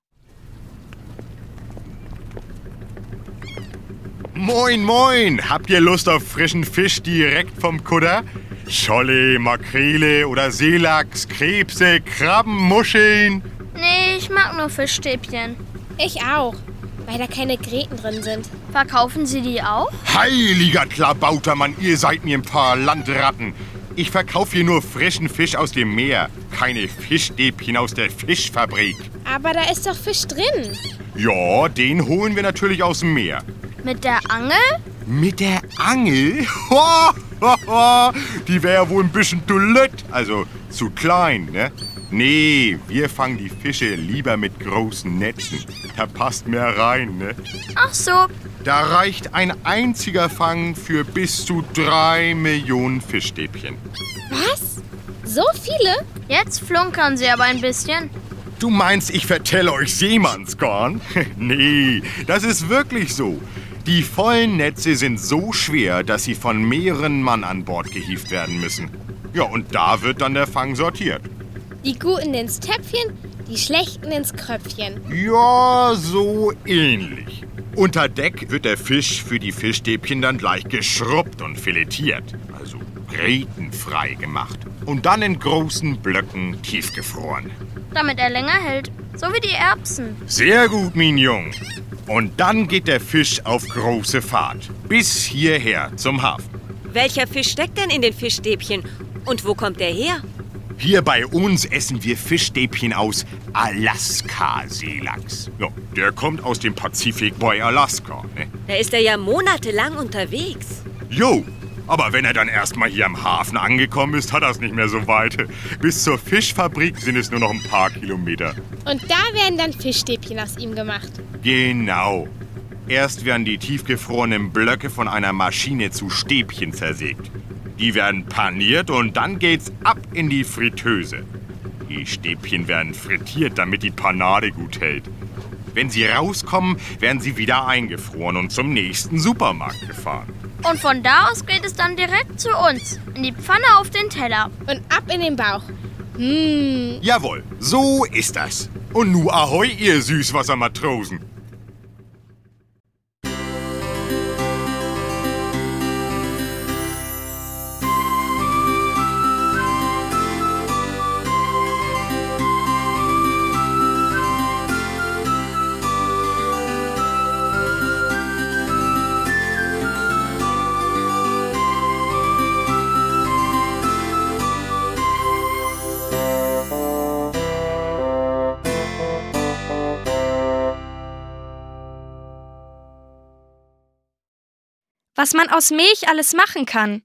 Moin, moin! Habt ihr Lust auf frischen Fisch direkt vom Kutter? Scholle, Makrele oder Seelachs, Krebse, Krabben, Muscheln? Nee, ich mag nur Fischstäbchen. Ich auch, weil da keine Gräten drin sind. Verkaufen Sie die auch? Heiliger Klabautermann, ihr seid mir ein paar Landratten. Ich verkaufe hier nur frischen Fisch aus dem Meer, keine Fischstäbchen aus der Fischfabrik. Aber da ist doch Fisch drin. Ja, den holen wir natürlich aus dem Meer. Mit der Angel? Mit der Angel? Ho, ho, ho. Die wäre wohl ein bisschen zu lütt, also zu klein, ne? Nee, wir fangen die Fische lieber mit großen Netzen. Da passt mehr rein, ne? Ach so. Da reicht ein einziger Fang für bis zu drei Millionen Fischstäbchen. Was? So viele? Jetzt flunkern Sie aber ein bisschen. Du meinst, ich vertelle euch Seemannsgarn? Nee, das ist wirklich so. Die vollen Netze sind so schwer, dass sie von mehreren Mann an Bord gehievt werden müssen. Ja, und da wird dann der Fang sortiert. Die Guten ins Töpfchen, die Schlechten ins Kröpfchen. Ja, so ähnlich. Unter Deck wird der Fisch für die Fischstäbchen dann gleich geschrubbt und filetiert. Also grätenfrei gemacht. Und dann in großen Blöcken tiefgefroren. Damit er länger hält. So wie die Erbsen. Sehr gut, Mignon. Und dann geht der Fisch auf große Fahrt. Bis hierher zum Hafen. Welcher Fisch steckt denn in den Fischstäbchen? Und wo kommt der her? Hier bei uns essen wir Fischstäbchen aus Alaska-Seelachs. Ja, der kommt aus dem Pazifik bei Alaska, ne? Da ist er ja monatelang unterwegs. Jo, aber wenn er dann erstmal hier am Hafen angekommen ist, hat er es nicht mehr so weit. Bis zur Fischfabrik sind es nur noch ein paar Kilometer. Und da werden dann Fischstäbchen aus ihm gemacht. Genau. Erst werden die tiefgefrorenen Blöcke von einer Maschine zu Stäbchen zersägt. Die werden paniert und dann geht's ab in die Fritteuse. Die Stäbchen werden frittiert, damit die Panade gut hält. Wenn sie rauskommen, werden sie wieder eingefroren und zum nächsten Supermarkt gefahren. Und von da aus geht es dann direkt zu uns. In die Pfanne auf den Teller. Und ab in den Bauch. Mmh. Jawohl, so ist das. Und nu ahoi, ihr Süßwassermatrosen. was man aus Milch alles machen kann.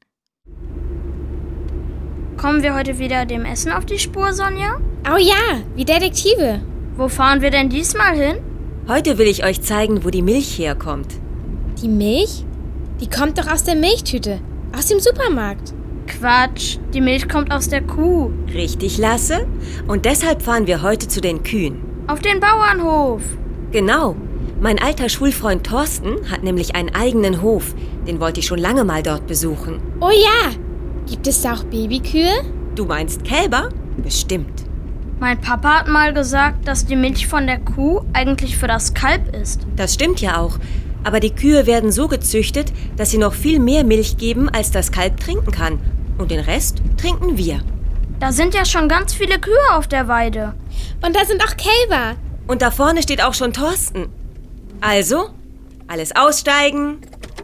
Kommen wir heute wieder dem Essen auf die Spur, Sonja? Oh ja, wie Detektive. Wo fahren wir denn diesmal hin? Heute will ich euch zeigen, wo die Milch herkommt. Die Milch? Die kommt doch aus der Milchtüte, aus dem Supermarkt. Quatsch, die Milch kommt aus der Kuh. Richtig, Lasse? Und deshalb fahren wir heute zu den Kühen. Auf den Bauernhof. Genau. Mein alter Schulfreund Thorsten hat nämlich einen eigenen Hof. Den wollte ich schon lange mal dort besuchen. Oh ja! Gibt es da auch Babykühe? Du meinst Kälber? Bestimmt. Mein Papa hat mal gesagt, dass die Milch von der Kuh eigentlich für das Kalb ist. Das stimmt ja auch. Aber die Kühe werden so gezüchtet, dass sie noch viel mehr Milch geben, als das Kalb trinken kann. Und den Rest trinken wir. Da sind ja schon ganz viele Kühe auf der Weide. Und da sind auch Kälber. Und da vorne steht auch schon Thorsten. Also, alles aussteigen.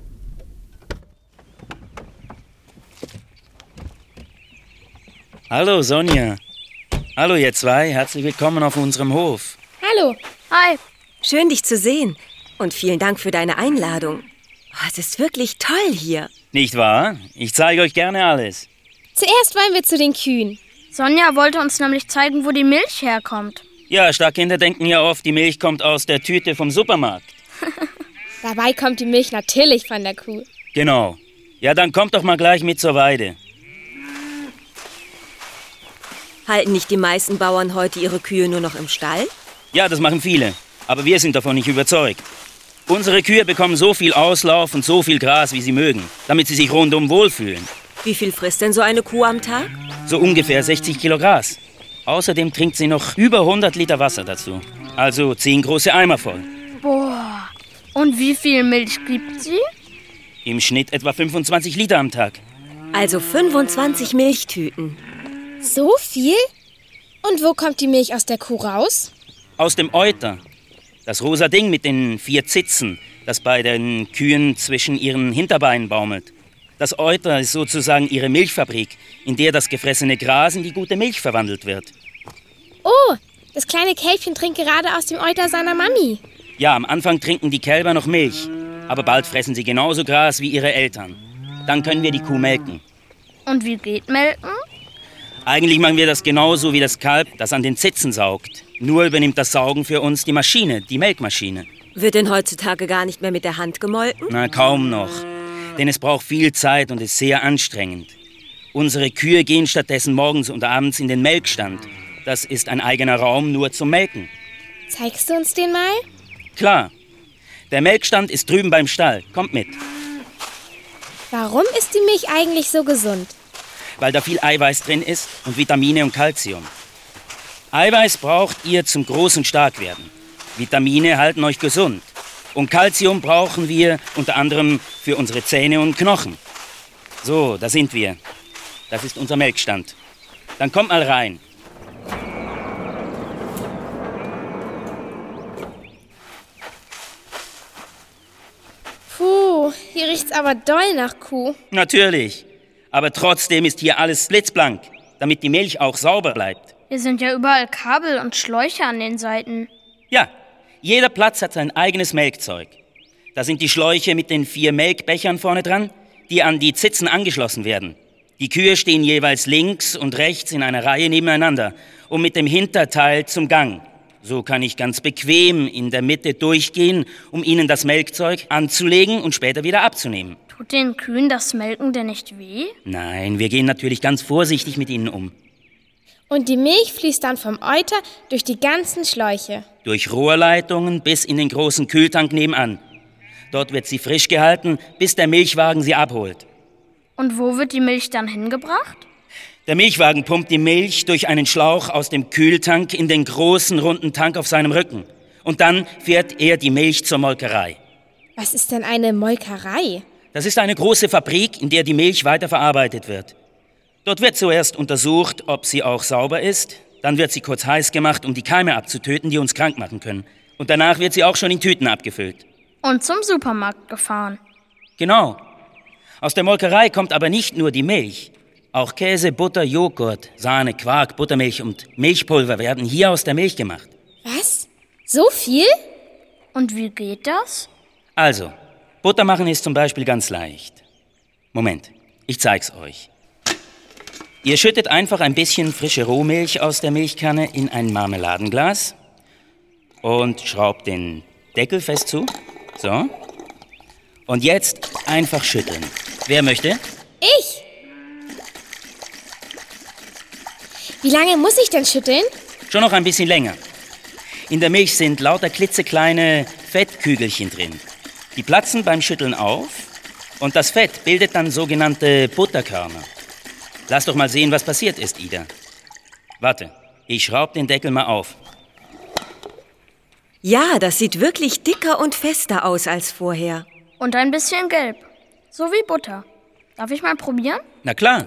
Hallo Sonja. Hallo ihr zwei, herzlich willkommen auf unserem Hof. Hallo. Hi. Schön, dich zu sehen. Und vielen Dank für deine Einladung. Oh, es ist wirklich toll hier. Nicht wahr? Ich zeige euch gerne alles. Zuerst wollen wir zu den Kühen. Sonja wollte uns nämlich zeigen, wo die Milch herkommt. Ja, Starkkinder denken ja oft, die Milch kommt aus der Tüte vom Supermarkt. Dabei kommt die Milch natürlich von der Kuh. Genau. Ja, dann kommt doch mal gleich mit zur Weide. Halten nicht die meisten Bauern heute ihre Kühe nur noch im Stall? Ja, das machen viele. Aber wir sind davon nicht überzeugt. Unsere Kühe bekommen so viel Auslauf und so viel Gras, wie sie mögen, damit sie sich rundum wohlfühlen. Wie viel frisst denn so eine Kuh am Tag? So ungefähr sechzig Kilo Gras. Außerdem trinkt sie noch über hundert Liter Wasser dazu. Also zehn große Eimer voll. Boah. Und wie viel Milch gibt sie? Im Schnitt etwa fünfundzwanzig Liter am Tag. Also fünfundzwanzig Milchtüten. So viel? Und wo kommt die Milch aus der Kuh raus? Aus dem Euter. Das rosa Ding mit den vier Zitzen, das bei den Kühen zwischen ihren Hinterbeinen baumelt. Das Euter ist sozusagen ihre Milchfabrik, in der das gefressene Gras in die gute Milch verwandelt wird. Oh, das kleine Kälbchen trinkt gerade aus dem Euter seiner Mami. Ja, am Anfang trinken die Kälber noch Milch, aber bald fressen sie genauso Gras wie ihre Eltern. Dann können wir die Kuh melken. Und wie geht Melken? Eigentlich machen wir das genauso wie das Kalb, das an den Zitzen saugt. Nur übernimmt das Saugen für uns die Maschine, die Melkmaschine. Wird denn heutzutage gar nicht mehr mit der Hand gemolken? Na, kaum noch. Denn es braucht viel Zeit und ist sehr anstrengend. Unsere Kühe gehen stattdessen morgens und abends in den Melkstand. Das ist ein eigener Raum nur zum Melken. Zeigst du uns den mal? Klar. Der Melkstand ist drüben beim Stall. Kommt mit. Warum ist die Milch eigentlich so gesund? Weil da viel Eiweiß drin ist und Vitamine und Kalzium. Eiweiß braucht ihr zum großen Starkwerden. Vitamine halten euch gesund. Und Kalzium brauchen wir unter anderem für unsere Zähne und Knochen. So, da sind wir. Das ist unser Melkstand. Dann kommt mal rein. Puh, hier riecht's aber doll nach Kuh. Natürlich. Aber trotzdem ist hier alles blitzblank, damit die Milch auch sauber bleibt. Hier sind ja überall Kabel und Schläuche an den Seiten. Ja, jeder Platz hat sein eigenes Melkzeug. Da sind die Schläuche mit den vier Melkbechern vorne dran, die an die Zitzen angeschlossen werden. Die Kühe stehen jeweils links und rechts in einer Reihe nebeneinander und mit dem Hinterteil zum Gang. So kann ich ganz bequem in der Mitte durchgehen, um ihnen das Melkzeug anzulegen und später wieder abzunehmen. Tut den Kühen das Melken denn nicht weh? Nein, wir gehen natürlich ganz vorsichtig mit ihnen um. Und die Milch fließt dann vom Euter durch die ganzen Schläuche. Durch Rohrleitungen bis in den großen Kühltank nebenan. Dort wird sie frisch gehalten, bis der Milchwagen sie abholt. Und wo wird die Milch dann hingebracht? Der Milchwagen pumpt die Milch durch einen Schlauch aus dem Kühltank in den großen, runden Tank auf seinem Rücken. Und dann fährt er die Milch zur Molkerei. Was ist denn eine Molkerei? Das ist eine große Fabrik, in der die Milch weiterverarbeitet wird. Dort wird zuerst untersucht, ob sie auch sauber ist. Dann wird sie kurz heiß gemacht, um die Keime abzutöten, die uns krank machen können. Und danach wird sie auch schon in Tüten abgefüllt. Und zum Supermarkt gefahren. Genau. Aus der Molkerei kommt aber nicht nur die Milch. Auch Käse, Butter, Joghurt, Sahne, Quark, Buttermilch und Milchpulver werden hier aus der Milch gemacht. Was? So viel? Und wie geht das? Also, Butter machen ist zum Beispiel ganz leicht. Moment, ich zeig's euch. Ihr schüttet einfach ein bisschen frische Rohmilch aus der Milchkanne in ein Marmeladenglas und schraubt den Deckel fest zu. So. Und jetzt einfach schütteln. Wer möchte? Ich! Wie lange muss ich denn schütteln? Schon noch ein bisschen länger. In der Milch sind lauter klitzekleine Fettkügelchen drin. Die platzen beim Schütteln auf und das Fett bildet dann sogenannte Butterkörner. Lass doch mal sehen, was passiert ist, Ida. Warte, ich schraub den Deckel mal auf. Ja, das sieht wirklich dicker und fester aus als vorher. Und ein bisschen gelb. So wie Butter. Darf ich mal probieren? Na klar.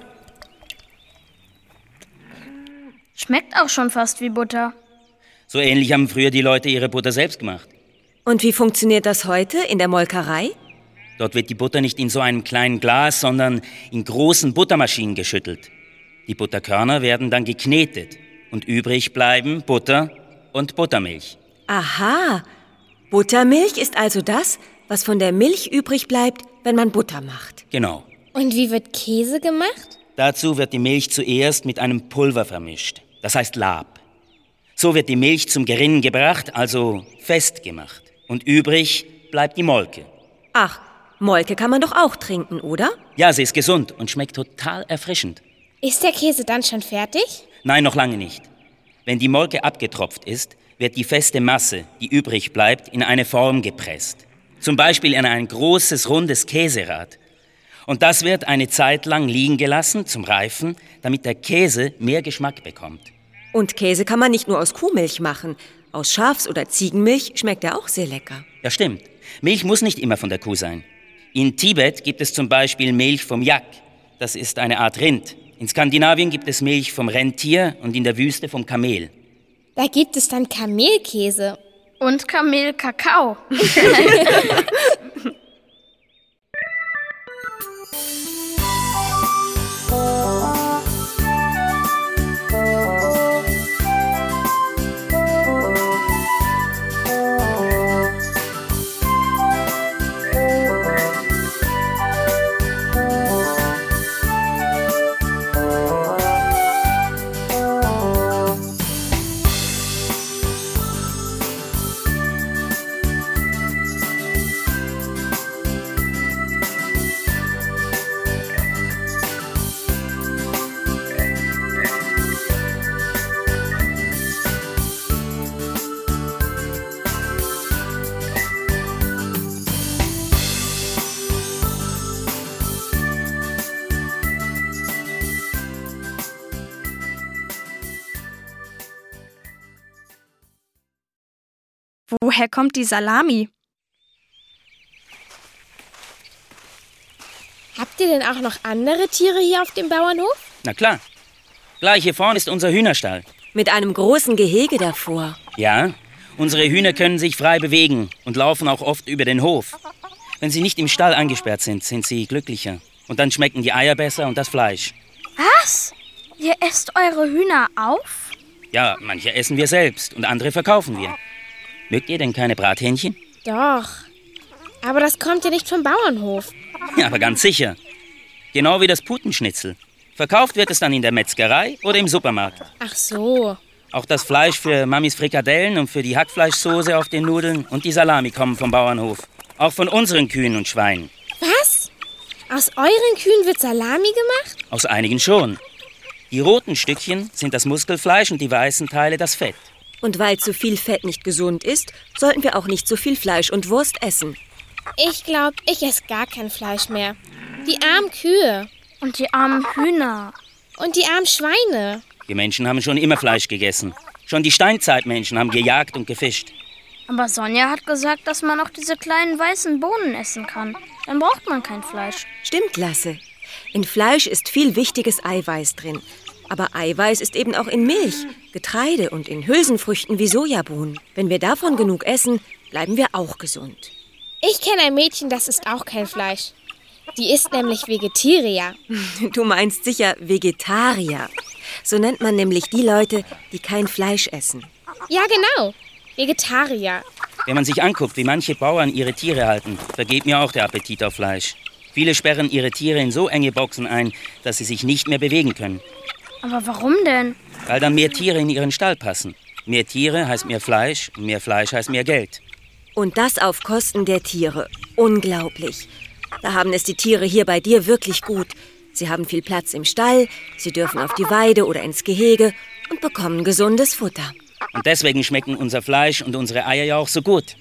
Schmeckt auch schon fast wie Butter. So ähnlich haben früher die Leute ihre Butter selbst gemacht. Und wie funktioniert das heute in der Molkerei? Dort wird die Butter nicht in so einem kleinen Glas, sondern in großen Buttermaschinen geschüttelt. Die Butterkörner werden dann geknetet und übrig bleiben Butter und Buttermilch. Aha, Buttermilch ist also das, was von der Milch übrig bleibt, wenn man Butter macht. Genau. Und wie wird Käse gemacht? Dazu wird die Milch zuerst mit einem Pulver vermischt, das heißt Lab. So wird die Milch zum Gerinnen gebracht, also fest gemacht. Und übrig bleibt die Molke. Ach, Molke kann man doch auch trinken, oder? Ja, sie ist gesund und schmeckt total erfrischend. Ist der Käse dann schon fertig? Nein, noch lange nicht. Wenn die Molke abgetropft ist, wird die feste Masse, die übrig bleibt, in eine Form gepresst. Zum Beispiel in ein großes, rundes Käserad. Und das wird eine Zeit lang liegen gelassen zum Reifen, damit der Käse mehr Geschmack bekommt. Und Käse kann man nicht nur aus Kuhmilch machen. Aus Schafs- oder Ziegenmilch schmeckt er auch sehr lecker. Ja, stimmt. Milch muss nicht immer von der Kuh sein. In Tibet gibt es zum Beispiel Milch vom Yak. Das ist eine Art Rind. In Skandinavien gibt es Milch vom Rentier und in der Wüste vom Kamel. Da gibt es dann Kamelkäse. Und Kamelkakao. Woher kommt die Salami? Habt ihr denn auch noch andere Tiere hier auf dem Bauernhof? Na klar. Gleich hier vorne ist unser Hühnerstall. Mit einem großen Gehege davor. Ja, unsere Hühner können sich frei bewegen und laufen auch oft über den Hof. Wenn sie nicht im Stall eingesperrt sind, sind sie glücklicher. Und dann schmecken die Eier besser und das Fleisch. Was? Ihr esst eure Hühner auf? Ja, manche essen wir selbst und andere verkaufen wir. Mögt ihr denn keine Brathähnchen? Doch. Aber das kommt ja nicht vom Bauernhof. Ja, aber ganz sicher. Genau wie das Putenschnitzel. Verkauft wird es dann in der Metzgerei oder im Supermarkt. Ach so. Auch das Fleisch für Mamis Frikadellen und für die Hackfleischsoße auf den Nudeln und die Salami kommen vom Bauernhof. Auch von unseren Kühen und Schweinen. Was? Aus euren Kühen wird Salami gemacht? Aus einigen schon. Die roten Stückchen sind das Muskelfleisch und die weißen Teile das Fett. Und weil zu viel Fett nicht gesund ist, sollten wir auch nicht so viel Fleisch und Wurst essen. Ich glaube, ich esse gar kein Fleisch mehr. Die armen Kühe. Und die armen Hühner. Und die armen Schweine. Wir Menschen haben schon immer Fleisch gegessen. Schon die Steinzeitmenschen haben gejagt und gefischt. Aber Sonja hat gesagt, dass man auch diese kleinen weißen Bohnen essen kann. Dann braucht man kein Fleisch. Stimmt, Lasse. In Fleisch ist viel wichtiges Eiweiß drin. Aber Eiweiß ist eben auch in Milch, Getreide und in Hülsenfrüchten wie Sojabohnen. Wenn wir davon genug essen, bleiben wir auch gesund. Ich kenne ein Mädchen, das isst auch kein Fleisch. Die ist nämlich Vegetarier. Du meinst sicher Vegetarier. So nennt man nämlich die Leute, die kein Fleisch essen. Ja, genau. Vegetarier. Wenn man sich anguckt, wie manche Bauern ihre Tiere halten, vergeht mir auch der Appetit auf Fleisch. Viele sperren ihre Tiere in so enge Boxen ein, dass sie sich nicht mehr bewegen können. Aber warum denn? Weil dann mehr Tiere in ihren Stall passen. Mehr Tiere heißt mehr Fleisch und mehr Fleisch heißt mehr Geld. Und das auf Kosten der Tiere. Unglaublich. Da haben es die Tiere hier bei dir wirklich gut. Sie haben viel Platz im Stall, sie dürfen auf die Weide oder ins Gehege und bekommen gesundes Futter. Und deswegen schmecken unser Fleisch und unsere Eier ja auch so gut.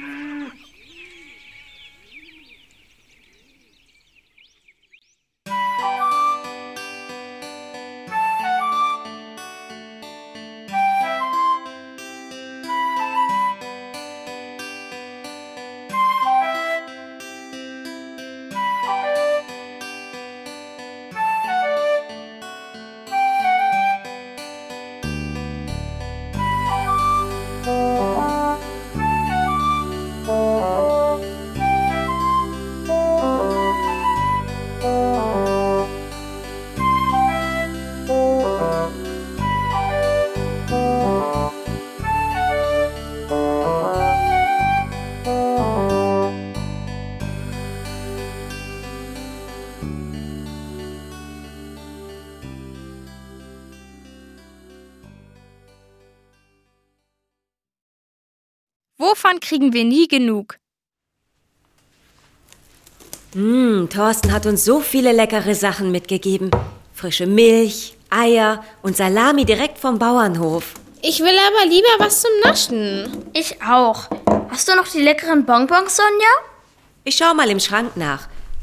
Wovon kriegen wir nie genug? Mmh, Thorsten hat uns so viele leckere Sachen mitgegeben. Frische Milch, Eier und Salami direkt vom Bauernhof. Ich will aber lieber was zum Naschen. Ich auch. Hast du noch die leckeren Bonbons, Sonja? Ich schau mal im Schrank nach.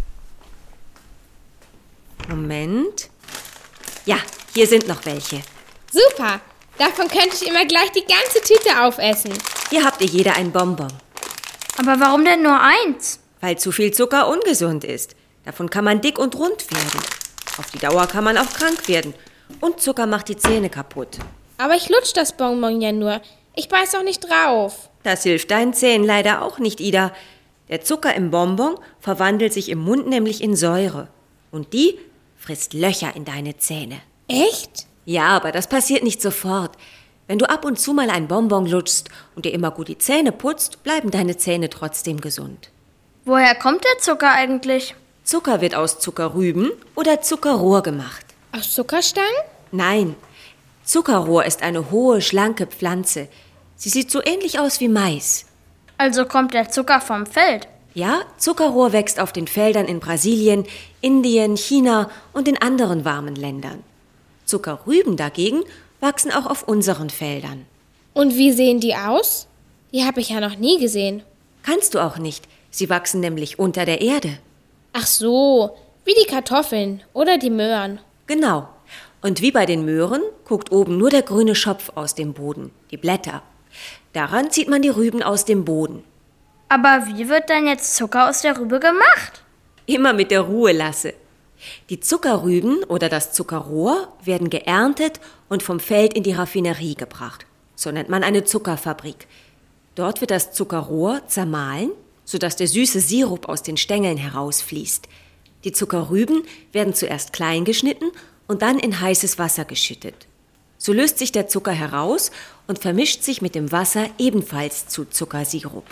Moment. Ja, hier sind noch welche. Super. Davon könnte ich immer gleich die ganze Tüte aufessen. Hier habt ihr jeder ein Bonbon. Aber warum denn nur eins? Weil zu viel Zucker ungesund ist. Davon kann man dick und rund werden. Auf die Dauer kann man auch krank werden. Und Zucker macht die Zähne kaputt. Aber ich lutsch das Bonbon ja nur. Ich beiß doch nicht drauf. Das hilft deinen Zähnen leider auch nicht, Ida. Der Zucker im Bonbon verwandelt sich im Mund nämlich in Säure. Und die frisst Löcher in deine Zähne. Echt? Ja, aber das passiert nicht sofort. Wenn du ab und zu mal ein Bonbon lutschst und dir immer gut die Zähne putzt, bleiben deine Zähne trotzdem gesund. Woher kommt der Zucker eigentlich? Zucker wird aus Zuckerrüben oder Zuckerrohr gemacht. Aus Zuckerstangen? Nein. Zuckerrohr ist eine hohe, schlanke Pflanze. Sie sieht so ähnlich aus wie Mais. Also kommt der Zucker vom Feld? Ja, Zuckerrohr wächst auf den Feldern in Brasilien, Indien, China und in anderen warmen Ländern. Zuckerrüben dagegen wachsen auch auf unseren Feldern. Und wie sehen die aus? Die habe ich ja noch nie gesehen. Kannst du auch nicht. Sie wachsen nämlich unter der Erde. Ach so, wie die Kartoffeln oder die Möhren. Genau. Und wie bei den Möhren guckt oben nur der grüne Schopf aus dem Boden, die Blätter. Daran zieht man die Rüben aus dem Boden. Aber wie wird dann jetzt Zucker aus der Rübe gemacht? Immer mit der Ruhelasse. Die Zuckerrüben oder das Zuckerrohr werden geerntet und vom Feld in die Raffinerie gebracht. So nennt man eine Zuckerfabrik. Dort wird das Zuckerrohr zermahlen, sodass der süße Sirup aus den Stängeln herausfließt. Die Zuckerrüben werden zuerst klein geschnitten und dann in heißes Wasser geschüttet. So löst sich der Zucker heraus und vermischt sich mit dem Wasser ebenfalls zu Zuckersirup.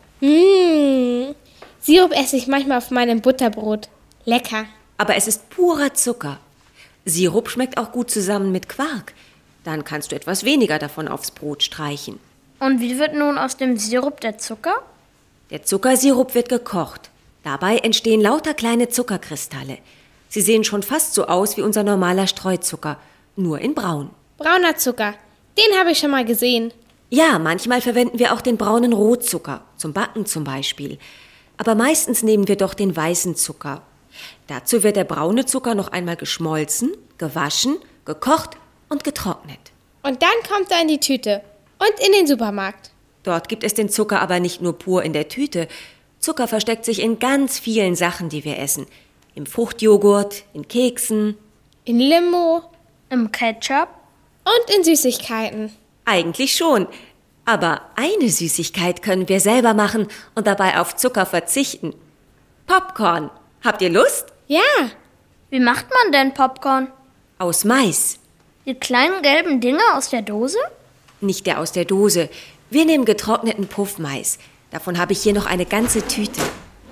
Mmh, Sirup esse ich manchmal auf meinem Butterbrot. Lecker. Aber es ist purer Zucker. Sirup schmeckt auch gut zusammen mit Quark. Dann kannst du etwas weniger davon aufs Brot streichen. Und wie wird nun aus dem Sirup der Zucker? Der Zuckersirup wird gekocht. Dabei entstehen lauter kleine Zuckerkristalle. Sie sehen schon fast so aus wie unser normaler Streuzucker, nur in braun. Brauner Zucker, den habe ich schon mal gesehen. Ja, manchmal verwenden wir auch den braunen Rotzucker, zum Backen zum Beispiel. Aber meistens nehmen wir doch den weißen Zucker. Dazu wird der braune Zucker noch einmal geschmolzen, gewaschen, gekocht und getrocknet. Und dann kommt er in die Tüte und in den Supermarkt. Dort gibt es den Zucker aber nicht nur pur in der Tüte. Zucker versteckt sich in ganz vielen Sachen, die wir essen. Im Fruchtjoghurt, in Keksen, in Limo, im Ketchup und in Süßigkeiten. Eigentlich schon. Aber eine Süßigkeit können wir selber machen und dabei auf Zucker verzichten. Popcorn. Habt ihr Lust? Ja. Wie macht man denn Popcorn? Aus Mais. Die kleinen gelben Dinge aus der Dose? Nicht der aus der Dose. Wir nehmen getrockneten Puffmais. Davon habe ich hier noch eine ganze Tüte.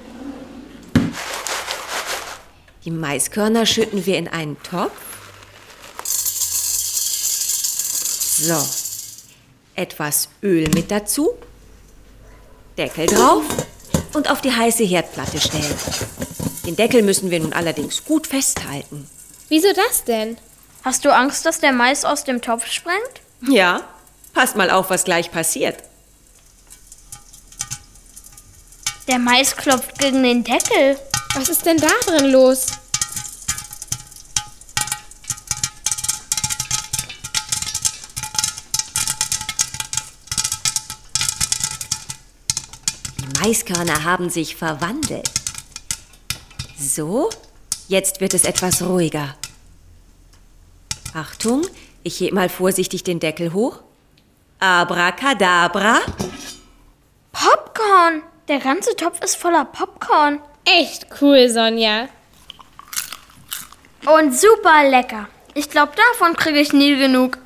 Die Maiskörner schütten wir in einen Topf. So, etwas Öl mit dazu, Deckel drauf und auf die heiße Herdplatte stellen. Den Deckel müssen wir nun allerdings gut festhalten. Wieso das denn? Hast du Angst, dass der Mais aus dem Topf sprengt? Ja, passt mal auf, was gleich passiert. Der Mais klopft gegen den Deckel. Was ist denn da drin los? Die Maiskörner haben sich verwandelt. So, jetzt wird es etwas ruhiger. Achtung, ich heb mal vorsichtig den Deckel hoch. Abracadabra. Popcorn! Der ganze Topf ist voller Popcorn. Echt cool, Sonja. Und super lecker. Ich glaube, davon kriege ich nie genug.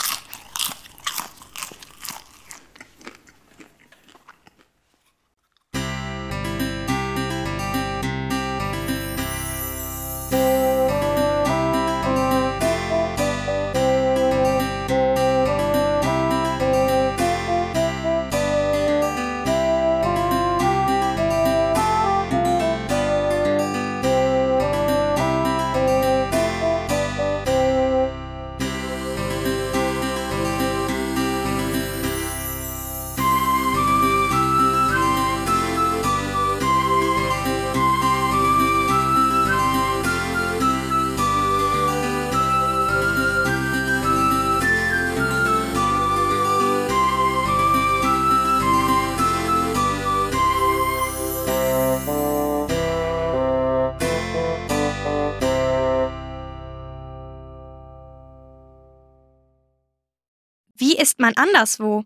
Wie isst man anderswo?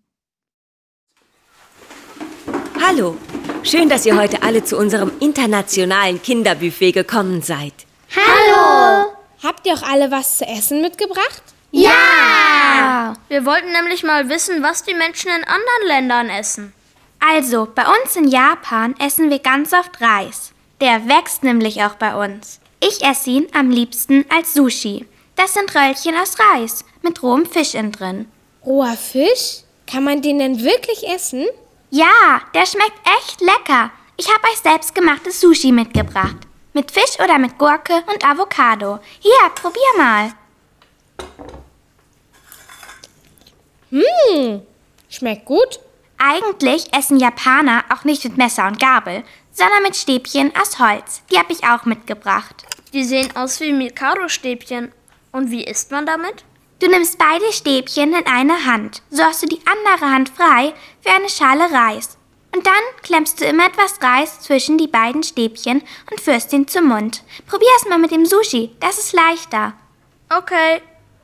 Hallo, schön, dass ihr heute alle zu unserem internationalen Kinderbuffet gekommen seid. Hallo! Habt ihr auch alle was zu essen mitgebracht? Ja! Wir wollten nämlich mal wissen, was die Menschen in anderen Ländern essen. Also, bei uns in Japan essen wir ganz oft Reis. Der wächst nämlich auch bei uns. Ich esse ihn am liebsten als Sushi. Das sind Röllchen aus Reis mit rohem Fisch innen drin. Roher Fisch? Kann man den denn wirklich essen? Ja, der schmeckt echt lecker. Ich habe euch selbstgemachtes Sushi mitgebracht. Mit Fisch oder mit Gurke und Avocado. Hier, probier mal. Hm, schmeckt gut. Eigentlich essen Japaner auch nicht mit Messer und Gabel, sondern mit Stäbchen aus Holz. Die habe ich auch mitgebracht. Die sehen aus wie Mikado-Stäbchen. Und wie isst man damit? Du nimmst beide Stäbchen in eine Hand. So hast du die andere Hand frei für eine Schale Reis. Und dann klemmst du immer etwas Reis zwischen die beiden Stäbchen und führst ihn zum Mund. Probier es mal mit dem Sushi, das ist leichter. Okay.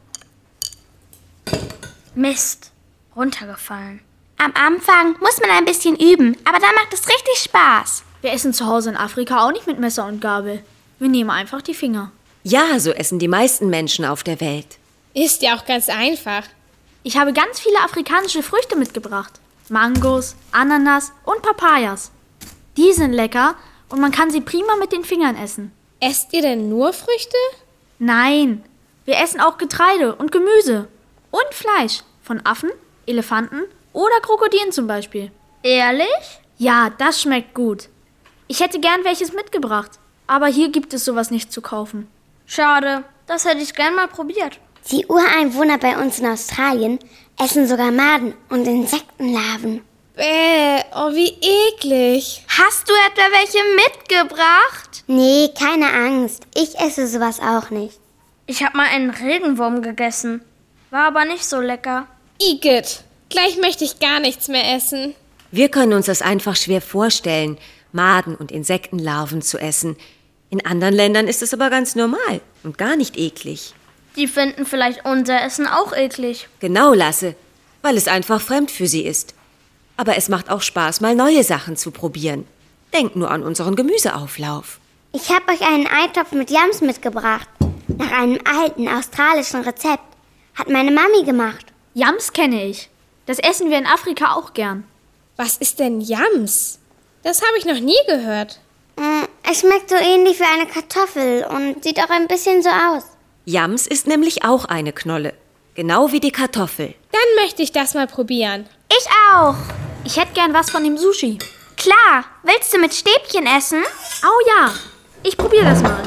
Mist, runtergefallen. Am Anfang muss man ein bisschen üben, aber dann macht es richtig Spaß. Wir essen zu Hause in Afrika auch nicht mit Messer und Gabel. Wir nehmen einfach die Finger. Ja, so essen die meisten Menschen auf der Welt. Ist ja auch ganz einfach. Ich habe ganz viele afrikanische Früchte mitgebracht. Mangos, Ananas und Papayas. Die sind lecker und man kann sie prima mit den Fingern essen. Esst ihr denn nur Früchte? Nein, wir essen auch Getreide und Gemüse. Und Fleisch von Affen, Elefanten oder Krokodilen zum Beispiel. Ehrlich? Ja, das schmeckt gut. Ich hätte gern welches mitgebracht, aber hier gibt es sowas nicht zu kaufen. Schade, das hätte ich gern mal probiert. Die Ureinwohner bei uns in Australien essen sogar Maden und Insektenlarven. Bäh, oh wie eklig. Hast du etwa welche mitgebracht? Nee, keine Angst. Ich esse sowas auch nicht. Ich habe mal einen Regenwurm gegessen. War aber nicht so lecker. Igitt, gleich möchte ich gar nichts mehr essen. Wir können uns das einfach schwer vorstellen, Maden und Insektenlarven zu essen. In anderen Ländern ist es aber ganz normal und gar nicht eklig. Die finden vielleicht unser Essen auch eklig. Genau, Lasse, weil es einfach fremd für sie ist. Aber es macht auch Spaß, mal neue Sachen zu probieren. Denkt nur an unseren Gemüseauflauf. Ich habe euch einen Eintopf mit Yams mitgebracht. Nach einem alten australischen Rezept. Hat meine Mami gemacht. Yams kenne ich. Das essen wir in Afrika auch gern. Was ist denn Yams? Das habe ich noch nie gehört. Es schmeckt so ähnlich wie eine Kartoffel und sieht auch ein bisschen so aus. Yams ist nämlich auch eine Knolle, genau wie die Kartoffel. Dann möchte ich das mal probieren. Ich auch. Ich hätte gern was von dem Sushi. Klar. Willst du mit Stäbchen essen? Oh ja. Ich probiere das mal.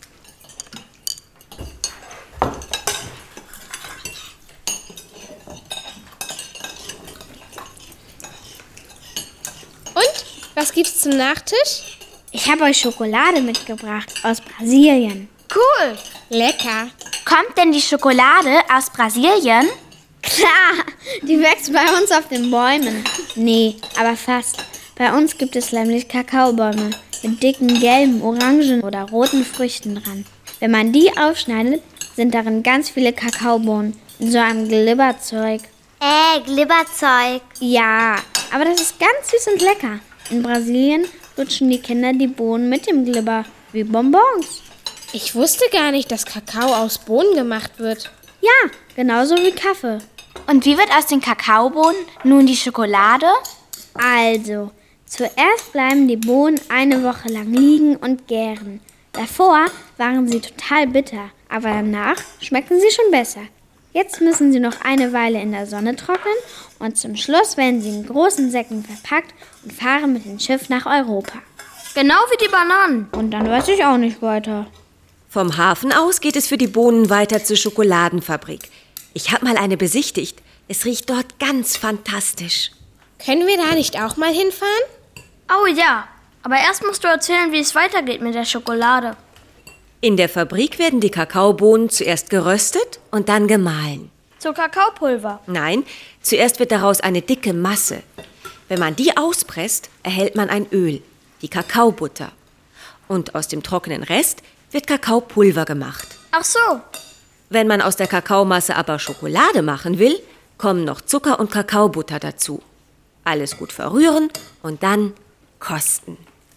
Und? Was gibt's zum Nachtisch? Ich habe euch Schokolade mitgebracht aus Brasilien. Cool. Lecker. Kommt denn die Schokolade aus Brasilien? Klar, die wächst bei uns auf den Bäumen. Nee, aber fast. Bei uns gibt es nämlich Kakaobäume mit dicken gelben, orangen oder roten Früchten dran. Wenn man die aufschneidet, sind darin ganz viele Kakaobohnen in so einem Glibberzeug. Äh, Glibberzeug. Ja, aber das ist ganz süß und lecker. In Brasilien lutschen die Kinder die Bohnen mit dem Glibber, wie Bonbons. Ich wusste gar nicht, dass Kakao aus Bohnen gemacht wird. Ja, genauso wie Kaffee. Und wie wird aus den Kakaobohnen nun die Schokolade? Also, zuerst bleiben die Bohnen eine Woche lang liegen und gären. Davor waren sie total bitter, aber danach schmecken sie schon besser. Jetzt müssen sie noch eine Weile in der Sonne trocknen und zum Schluss werden sie in großen Säcken verpackt und fahren mit dem Schiff nach Europa. Genau wie die Bananen. Und dann weiß ich auch nicht weiter. Vom Hafen aus geht es für die Bohnen weiter zur Schokoladenfabrik. Ich habe mal eine besichtigt. Es riecht dort ganz fantastisch. Können wir da nicht auch mal hinfahren? Oh ja, aber erst musst du erzählen, wie es weitergeht mit der Schokolade. In der Fabrik werden die Kakaobohnen zuerst geröstet und dann gemahlen. Zu Kakaopulver? Nein, zuerst wird daraus eine dicke Masse. Wenn man die auspresst, erhält man ein Öl, die Kakaobutter. Und aus dem trockenen Rest wird Kakaopulver gemacht. Ach so. Wenn man aus der Kakaomasse aber Schokolade machen will, kommen noch Zucker und Kakaobutter dazu. Alles gut verrühren und dann kosten.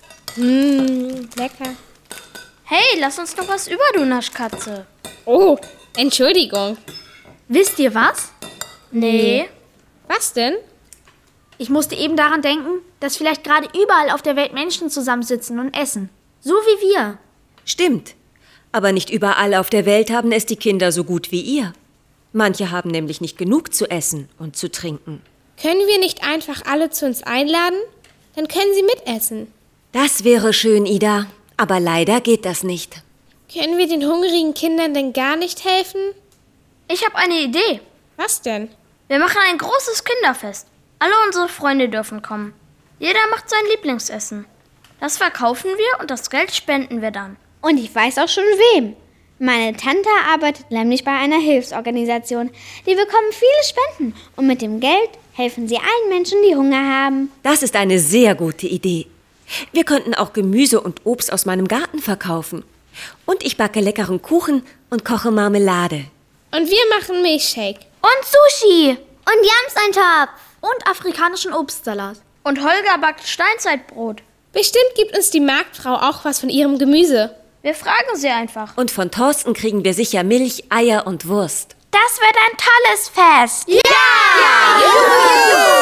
Mmh, lecker. Hey, lass uns noch was über, du Naschkatze. Oh, Entschuldigung. Wisst ihr was? Nee. Was denn? Ich musste eben daran denken, dass vielleicht gerade überall auf der Welt Menschen zusammensitzen und essen. So wie wir. Stimmt. Aber nicht überall auf der Welt haben es die Kinder so gut wie ihr. Manche haben nämlich nicht genug zu essen und zu trinken. Können wir nicht einfach alle zu uns einladen? Dann können sie mitessen. Das wäre schön, Ida. Aber leider geht das nicht. Können wir den hungrigen Kindern denn gar nicht helfen? Ich habe eine Idee. Was denn? Wir machen ein großes Kinderfest. Alle unsere Freunde dürfen kommen. Jeder macht sein Lieblingsessen. Das verkaufen wir und das Geld spenden wir dann. Und ich weiß auch schon wem. Meine Tante arbeitet nämlich bei einer Hilfsorganisation. Die bekommen viele Spenden und mit dem Geld helfen sie allen Menschen, die Hunger haben. Das ist eine sehr gute Idee. Wir könnten auch Gemüse und Obst aus meinem Garten verkaufen. Und ich backe leckeren Kuchen und koche Marmelade. Und wir machen Milchshake. Und Sushi. Und Yams-Eintopf. Und afrikanischen Obstsalat. Und Holger backt Steinzeitbrot. Bestimmt gibt uns die Marktfrau auch was von ihrem Gemüse. Wir fragen sie einfach. Und von Thorsten kriegen wir sicher Milch, Eier und Wurst. Das wird ein tolles Fest. Ja! ja! Juhu!